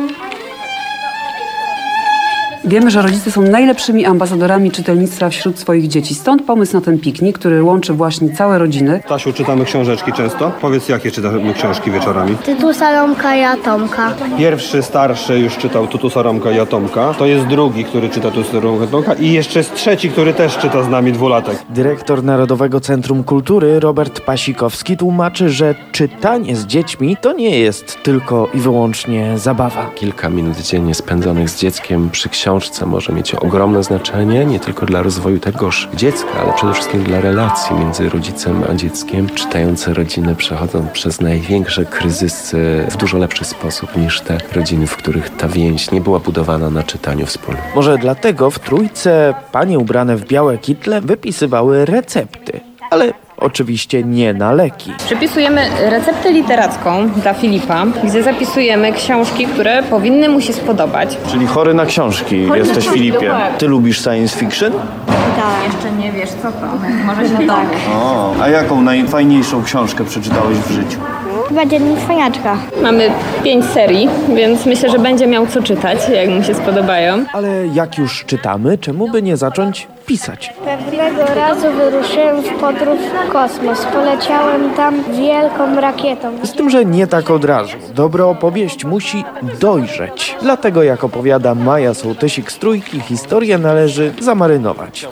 Wiemy, że rodzice są najlepszymi ambasadorami czytelnictwa wśród swoich dzieci. Stąd pomysł na ten piknik, który łączy właśnie całe rodziny. Stasiu, czytamy książeczki często. Powiedz, jakie czytamy książki wieczorami? Tutusa, Romka i Atomka. Pierwszy, starszy już czytał Tutusa, Romka i Atomka. To jest drugi, który czyta Tutusa, Romka i Atomka. I jeszcze jest trzeci, który też czyta z nami, dwulatek. Dyrektor Narodowego Centrum Kultury Robert Pasikowski tłumaczy, że czytanie z dziećmi to nie jest tylko i wyłącznie zabawa. Kilka minut dziennie spędzonych z dzieckiem przy książce może mieć ogromne znaczenie nie tylko dla rozwoju tegoż dziecka, ale przede wszystkim dla relacji między rodzicem a dzieckiem. Czytające rodziny przechodzą przez największe kryzysy w dużo lepszy sposób niż te rodziny, w których ta więź nie była budowana na czytaniu wspólnym. Może dlatego w Trójce panie ubrane w białe kitle wypisywały recepty, ale oczywiście nie na leki. Przepisujemy receptę literacką dla Filipa, gdzie zapisujemy książki, które powinny mu się spodobać. Czyli chory na książki Chory jesteś, na Filipie. książki. Ty lubisz science fiction? Tak. Jeszcze nie wiesz, co to. Może się tak. O, a jaką najfajniejszą książkę przeczytałeś w życiu? Chyba Dziennik Cwaniaczka. Mamy pięć serii, więc myślę, że będzie miał co czytać, jak mu się spodobają. Ale jak już czytamy, czemu by nie zacząć pisać? Pewnego razu wyruszyłem w podróż w kosmos. Poleciałem tam wielką rakietą. Z tym, że nie tak od razu. Dobra opowieść musi dojrzeć. Dlatego, jak opowiada Maja Sołtysik z Trójki, historię należy zamarynować.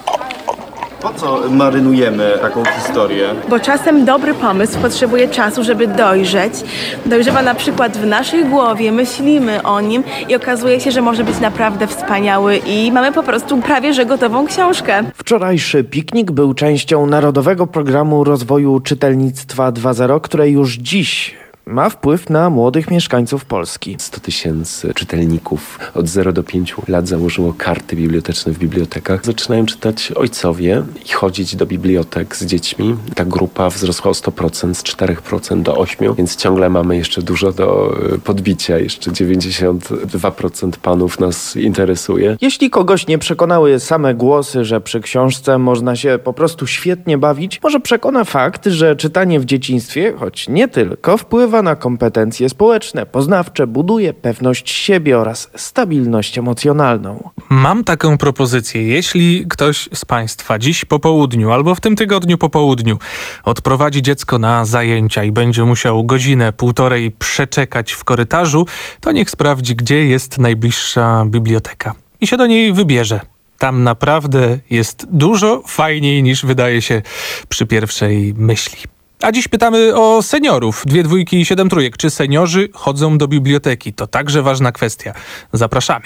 Po co marynujemy taką historię? Bo czasem dobry pomysł potrzebuje czasu, żeby dojrzeć. Dojrzewa na przykład w naszej głowie, myślimy o nim i okazuje się, że może być naprawdę wspaniały i mamy po prostu prawie że gotową książkę. Wczorajszy piknik był częścią Narodowego Programu Rozwoju Czytelnictwa dwa zero, które już dziś ma wpływ na młodych mieszkańców Polski. sto tysięcy czytelników od zera do pięciu lat założyło karty biblioteczne w bibliotekach. Zaczynają czytać ojcowie i chodzić do bibliotek z dziećmi. Ta grupa wzrosła o sto procent, z czterech procent do ośmiu procent, więc ciągle mamy jeszcze dużo do podbicia. Jeszcze dziewięćdziesiąt dwa procent panów nas interesuje. Jeśli kogoś nie przekonały same głosy, że przy książce można się po prostu świetnie bawić, może przekona fakt, że czytanie w dzieciństwie, choć nie tylko, wpływa na kompetencje społeczne, poznawcze, buduje pewność siebie oraz stabilność emocjonalną. Mam taką propozycję. Jeśli ktoś z Państwa dziś po południu albo w tym tygodniu po południu odprowadzi dziecko na zajęcia i będzie musiał godzinę, półtorej przeczekać w korytarzu, to niech sprawdzi, gdzie jest najbliższa biblioteka i się do niej wybierze. Tam naprawdę jest dużo fajniej niż wydaje się przy pierwszej myśli. A dziś pytamy o seniorów. Dwie dwójki i siedem trójek. Czy seniorzy chodzą do biblioteki? To także ważna kwestia. Zapraszamy.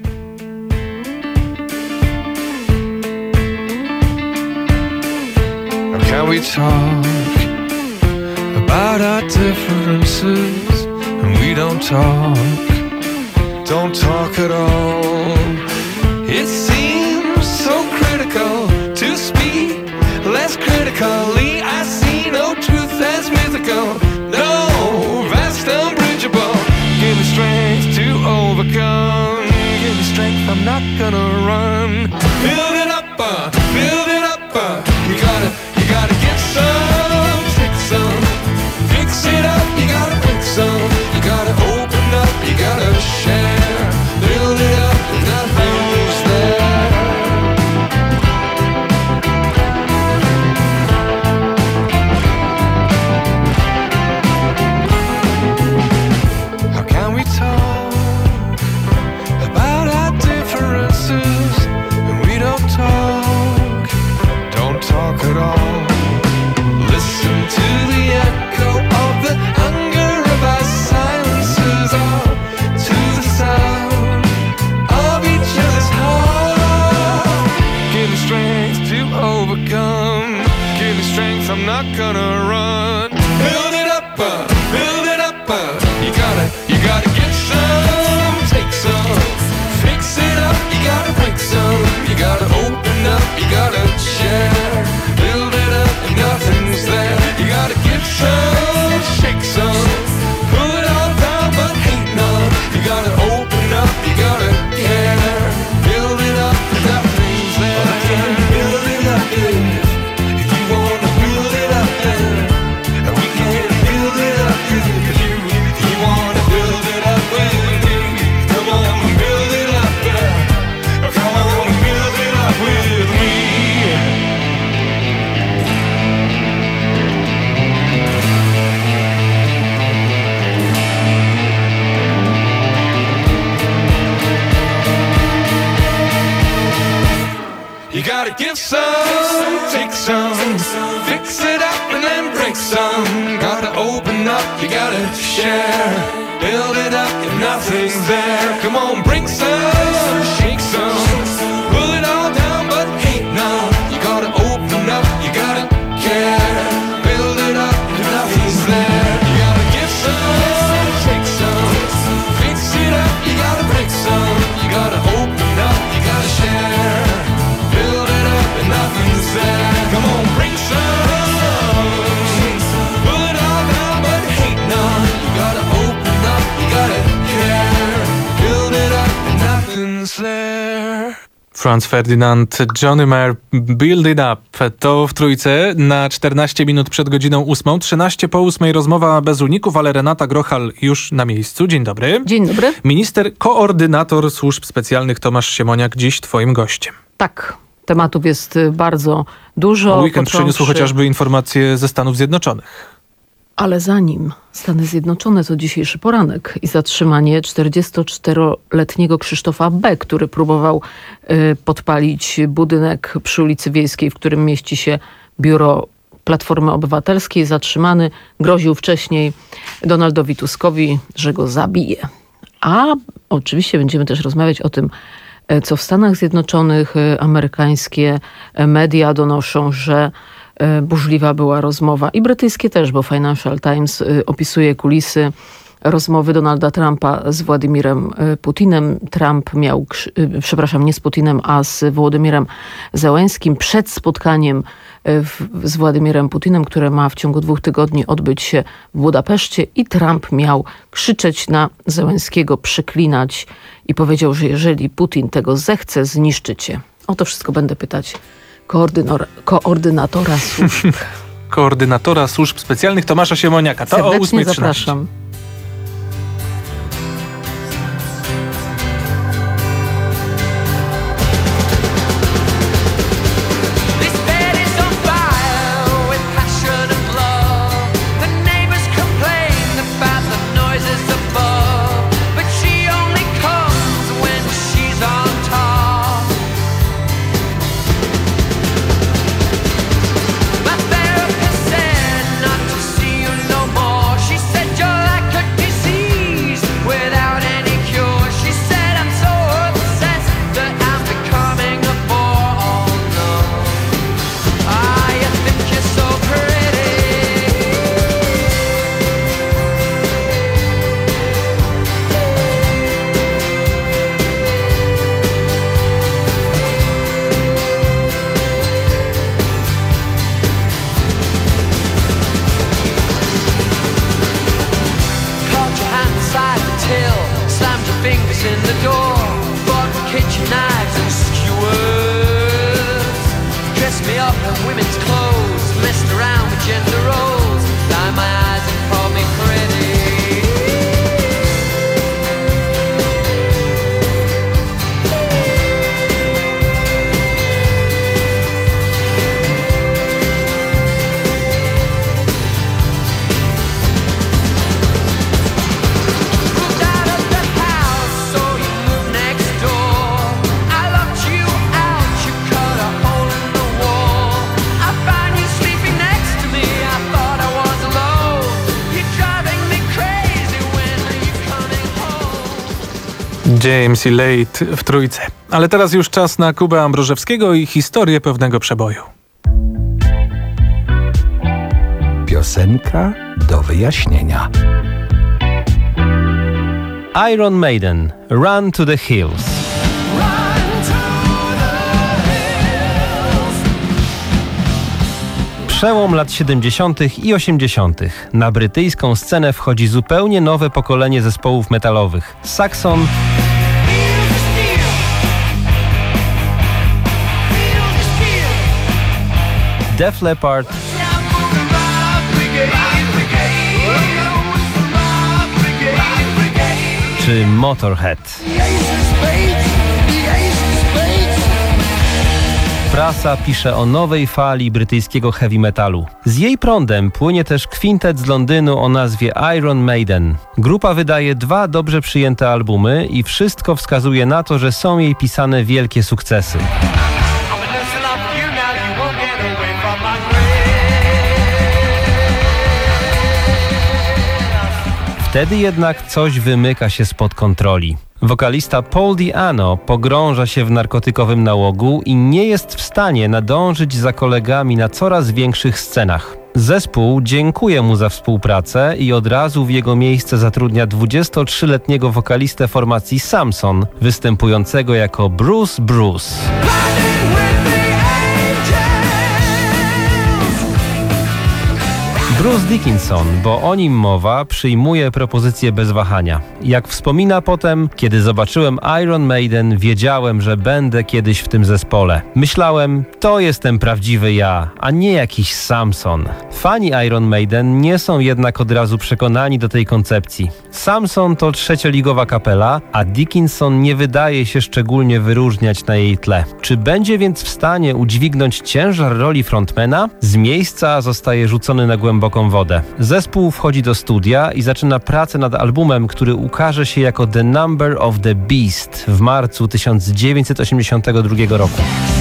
Can we talk about our differences? And we don't talk, don't talk at all. It seems so critical to speak less critically. I see no truth as mythical, no vast unbridgeable. Give me strength to overcome, give me strength, I'm not gonna run. Build it up, uh, build it up, uh, you gotta, you gotta get some, take some, fix it up, you gotta pick some, you gotta open up, you gotta share, build it up, and not lose there. not gonna run. Build it up, uh, build it up, uh. You gotta, you gotta get some, take some, fix it up. You gotta break some, you gotta open up, you gotta share. Build it up and nothing's there. You gotta give some, shake some, pull it all down but hate none. You gotta open up, you gotta care. Build it up and nothing's there. I can build it up, yeah. If you wanna build it up, yeah. And we can build it up, yeah. If you, if you wanna build it up with me, come on, build it up, yeah. Come on, build it up with me. You gotta give some, take some, fix it up and then break some. Gotta open up, you gotta share. Build it up if nothing's there. Come on, bring some, shake some, pull it all down but hate none. You gotta open up, you gotta care. Build it up if nothing's there. You gotta give some, take some, fix it up, you gotta break some. You gotta open up, you gotta share. Build it up and nothing's there. Come on, bring some, pull it all down but hate none. You gotta open up, you gotta care. Build it up and nothing's there. Franz Ferdinand, Johnny Marr, Build It Up. To w Trójce na czternaście minut przed godziną ósmą, trzynaście po ósmej rozmowa bez uników, ale Renata Grochal już na miejscu. Dzień dobry. Dzień dobry. Minister, koordynator służb specjalnych Tomasz Siemoniak dziś twoim gościem. Tak, tematów jest bardzo dużo. Weekend począwszy... przyniósł chociażby informacje ze Stanów Zjednoczonych. Ale zanim Stany Zjednoczone, to dzisiejszy poranek i zatrzymanie czterdziestoczteroletniego Krzysztofa B., który próbował y, podpalić budynek przy ulicy Wiejskiej, w którym mieści się biuro Platformy Obywatelskiej. Zatrzymany, groził wcześniej Donaldowi Tuskowi, że go zabije. A oczywiście będziemy też rozmawiać o tym, co w Stanach Zjednoczonych. Amerykańskie media donoszą, że burzliwa była rozmowa i brytyjskie też, bo Financial Times opisuje kulisy rozmowy Donalda Trumpa z Władimirem Putinem. Trump miał, przepraszam, nie z Putinem, a z Wołodymirem Zełenskim przed spotkaniem w, z Władimirem Putinem, które ma w ciągu dwóch tygodni odbyć się w Budapeszcie, i Trump miał krzyczeć na Zełenskiego, przeklinać i powiedział, że jeżeli Putin tego zechce, zniszczy cię. O to wszystko będę pytać koordynor, koordynatora służb. Koordynatora służb specjalnych Tomasza Siemoniaka. To serdecznie o ósmej trzynaście. Zapraszam. James i Late w Trójce. Ale teraz już czas na Kubę Ambrożewskiego i historię pewnego przeboju. Piosenka do wyjaśnienia. Iron Maiden, Run to the Hills. Przełom lat siedemdziesiątych i osiemdziesiątych. Na brytyjską scenę wchodzi zupełnie nowe pokolenie zespołów metalowych. Saxon, Def Leppard czy Motorhead. Prasa pisze o nowej fali brytyjskiego heavy metalu. Z jej prądem płynie też kwintet z Londynu o nazwie Iron Maiden. Grupa wydaje dwa dobrze przyjęte albumy i wszystko wskazuje na to, że są jej pisane wielkie sukcesy. Wtedy jednak coś wymyka się spod kontroli. Wokalista Paul Di'Anno pogrąża się w narkotykowym nałogu i nie jest w stanie nadążyć za kolegami na coraz większych scenach. Zespół dziękuje mu za współpracę i od razu w jego miejsce zatrudnia dwudziestotrzyletniego wokalistę formacji Samson, występującego jako Bruce Bruce. Bruce Dickinson, bo o nim mowa, przyjmuje propozycję bez wahania. Jak wspomina potem, kiedy zobaczyłem Iron Maiden, wiedziałem, że będę kiedyś w tym zespole. Myślałem, to jestem prawdziwy ja, a nie jakiś Samson. Fani Iron Maiden nie są jednak od razu przekonani do tej koncepcji. Samson to trzecioligowa kapela, a Dickinson nie wydaje się szczególnie wyróżniać na jej tle. Czy będzie więc w stanie udźwignąć ciężar roli frontmana? Z miejsca zostaje rzucony na głęboką wodę. Zespół wchodzi do studia i zaczyna pracę nad albumem, który ukaże się jako The Number of the Beast w marcu tysiąc dziewięćset osiemdziesiątego drugiego roku.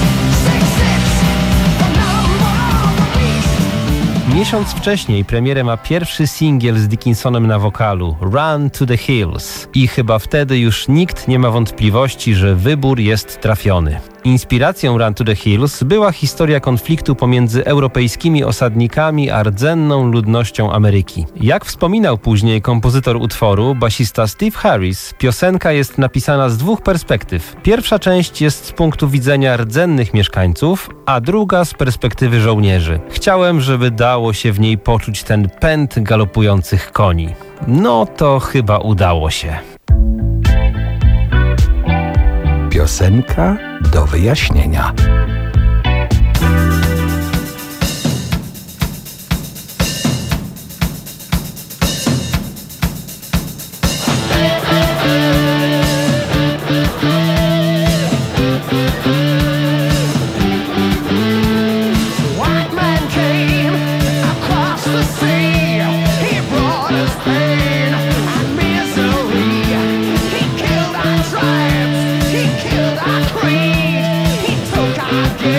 Miesiąc wcześniej premierę ma pierwszy singiel z Dickinsonem na wokalu, Run to the Hills. I chyba wtedy już nikt nie ma wątpliwości, że wybór jest trafiony. Inspiracją Run to the Hills była historia konfliktu pomiędzy europejskimi osadnikami a rdzenną ludnością Ameryki. Jak wspominał później kompozytor utworu, basista Steve Harris, piosenka jest napisana z dwóch perspektyw. Pierwsza część jest z punktu widzenia rdzennych mieszkańców, a druga z perspektywy żołnierzy. Chciałem, żeby dało się w niej poczuć ten pęd galopujących koni. No to chyba udało się. Piosenka do wyjaśnienia. He killed our creed. He took our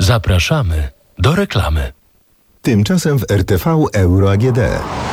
Zapraszamy do reklamy. Tymczasem w R T V Euro A G D.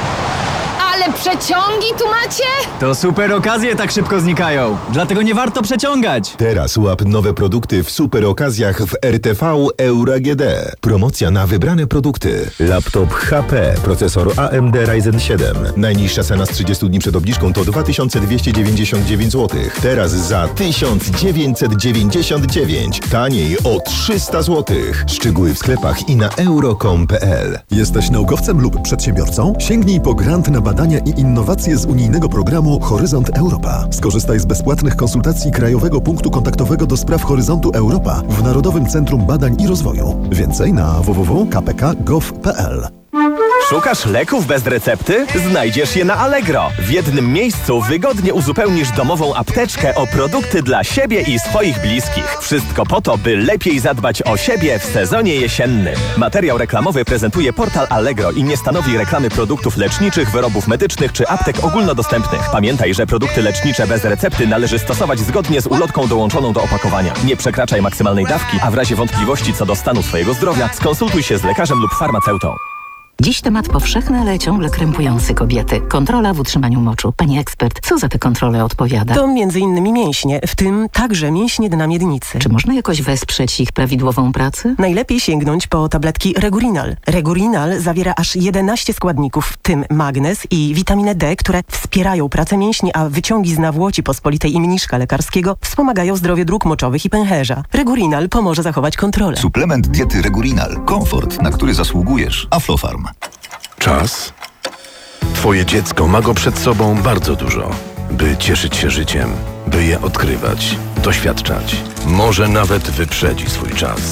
Ale przeciągi tu macie? To super okazje tak szybko znikają. Dlatego nie warto przeciągać. Teraz łap nowe produkty w super okazjach w R T V Euro A G D. Promocja na wybrane produkty. Laptop H P, procesor A M D Ryzen siedem. Najniższa cena z trzydziestu dni przed obniżką to dwa tysiące dwieście dziewięćdziesiąt dziewięć złotych. Teraz za tysiąc dziewięćset dziewięćdziesiąt dziewięć. Taniej o trzysta złotych. Szczegóły w sklepach i na euro kropka com kropka p l. Jesteś naukowcem lub przedsiębiorcą? Sięgnij po grant na badania i innowacje z unijnego programu Horyzont Europa. Skorzystaj z bezpłatnych konsultacji Krajowego Punktu Kontaktowego do spraw Horyzontu Europa w Narodowym Centrum Badań i Rozwoju. Więcej na w w w kropka k p k kropka gov kropka p l. Szukasz leków bez recepty? Znajdziesz je na Allegro. W jednym miejscu wygodnie uzupełnisz domową apteczkę o produkty dla siebie i swoich bliskich. Wszystko po to, by lepiej zadbać o siebie w sezonie jesiennym. Materiał reklamowy prezentuje portal Allegro i nie stanowi reklamy produktów leczniczych, wyrobów medycznych czy aptek ogólnodostępnych. Pamiętaj, że produkty lecznicze bez recepty należy stosować zgodnie z ulotką dołączoną do opakowania. Nie przekraczaj maksymalnej dawki, a w razie wątpliwości co do stanu swojego zdrowia, skonsultuj się z lekarzem lub farmaceutą. Dziś temat powszechny, ale ciągle krępujący kobiety. Kontrola w utrzymaniu moczu. Pani ekspert, co za tę kontrolę odpowiada? To między innymi mięśnie, w tym także mięśnie dna miednicy. Czy można jakoś wesprzeć ich prawidłową pracę? Najlepiej sięgnąć po tabletki Regurinal. Regurinal zawiera aż jedenaście składników, w tym magnez i witaminę D, które wspierają pracę mięśni, a wyciągi z nawłoci pospolitej i mniszka lekarskiego wspomagają zdrowie dróg moczowych i pęcherza. Regurinal pomoże zachować kontrolę. Suplement diety Regurinal. Komfort, na który zasługujesz. Aflofarm. Czas? Twoje dziecko ma go przed sobą bardzo dużo, by cieszyć się życiem, by je odkrywać, doświadczać. Może nawet wyprzedzi swój czas,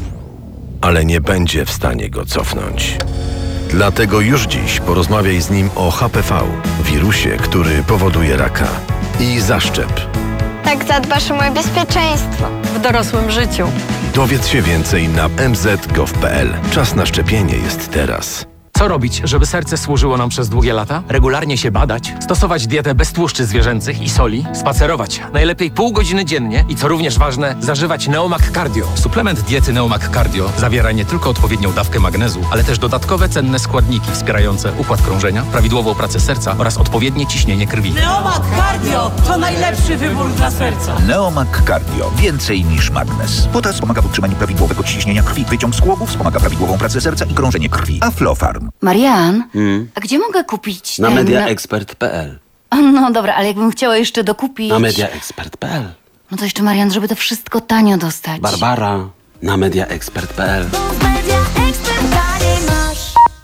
ale nie będzie w stanie go cofnąć. Dlatego już dziś porozmawiaj z nim o H P V, wirusie, który powoduje raka, i zaszczep. Tak zadbasz o moje bezpieczeństwo w dorosłym życiu. Dowiedz się więcej na m z kropka gov kropka p l. Czas na szczepienie jest teraz. Co robić, żeby serce służyło nam przez długie lata? Regularnie się badać, stosować dietę bez tłuszczy zwierzęcych i soli, spacerować najlepiej pół godziny dziennie i co również ważne, zażywać Neomag Cardio. Suplement diety Neomag Cardio zawiera nie tylko odpowiednią dawkę magnezu, ale też dodatkowe cenne składniki wspierające układ krążenia, prawidłową pracę serca oraz odpowiednie ciśnienie krwi. Neomag Cardio to najlepszy wybór dla serca. Neomag Cardio. Więcej niż magnez. Potas wspomaga w utrzymaniu prawidłowego ciśnienia krwi. Wyciąg z chłopu wspomaga prawidłową pracę serca i krążenie krwi. Aflofarm. Marian, Hmm. a gdzie mogę kupić Na ten... mediaexpert kropka p l. No dobra, ale jakbym chciała jeszcze dokupić... Na mediaexpert kropka p l. No to jeszcze, Marian, żeby to wszystko tanio dostać. Barbara. Na mediaexpert kropka p l.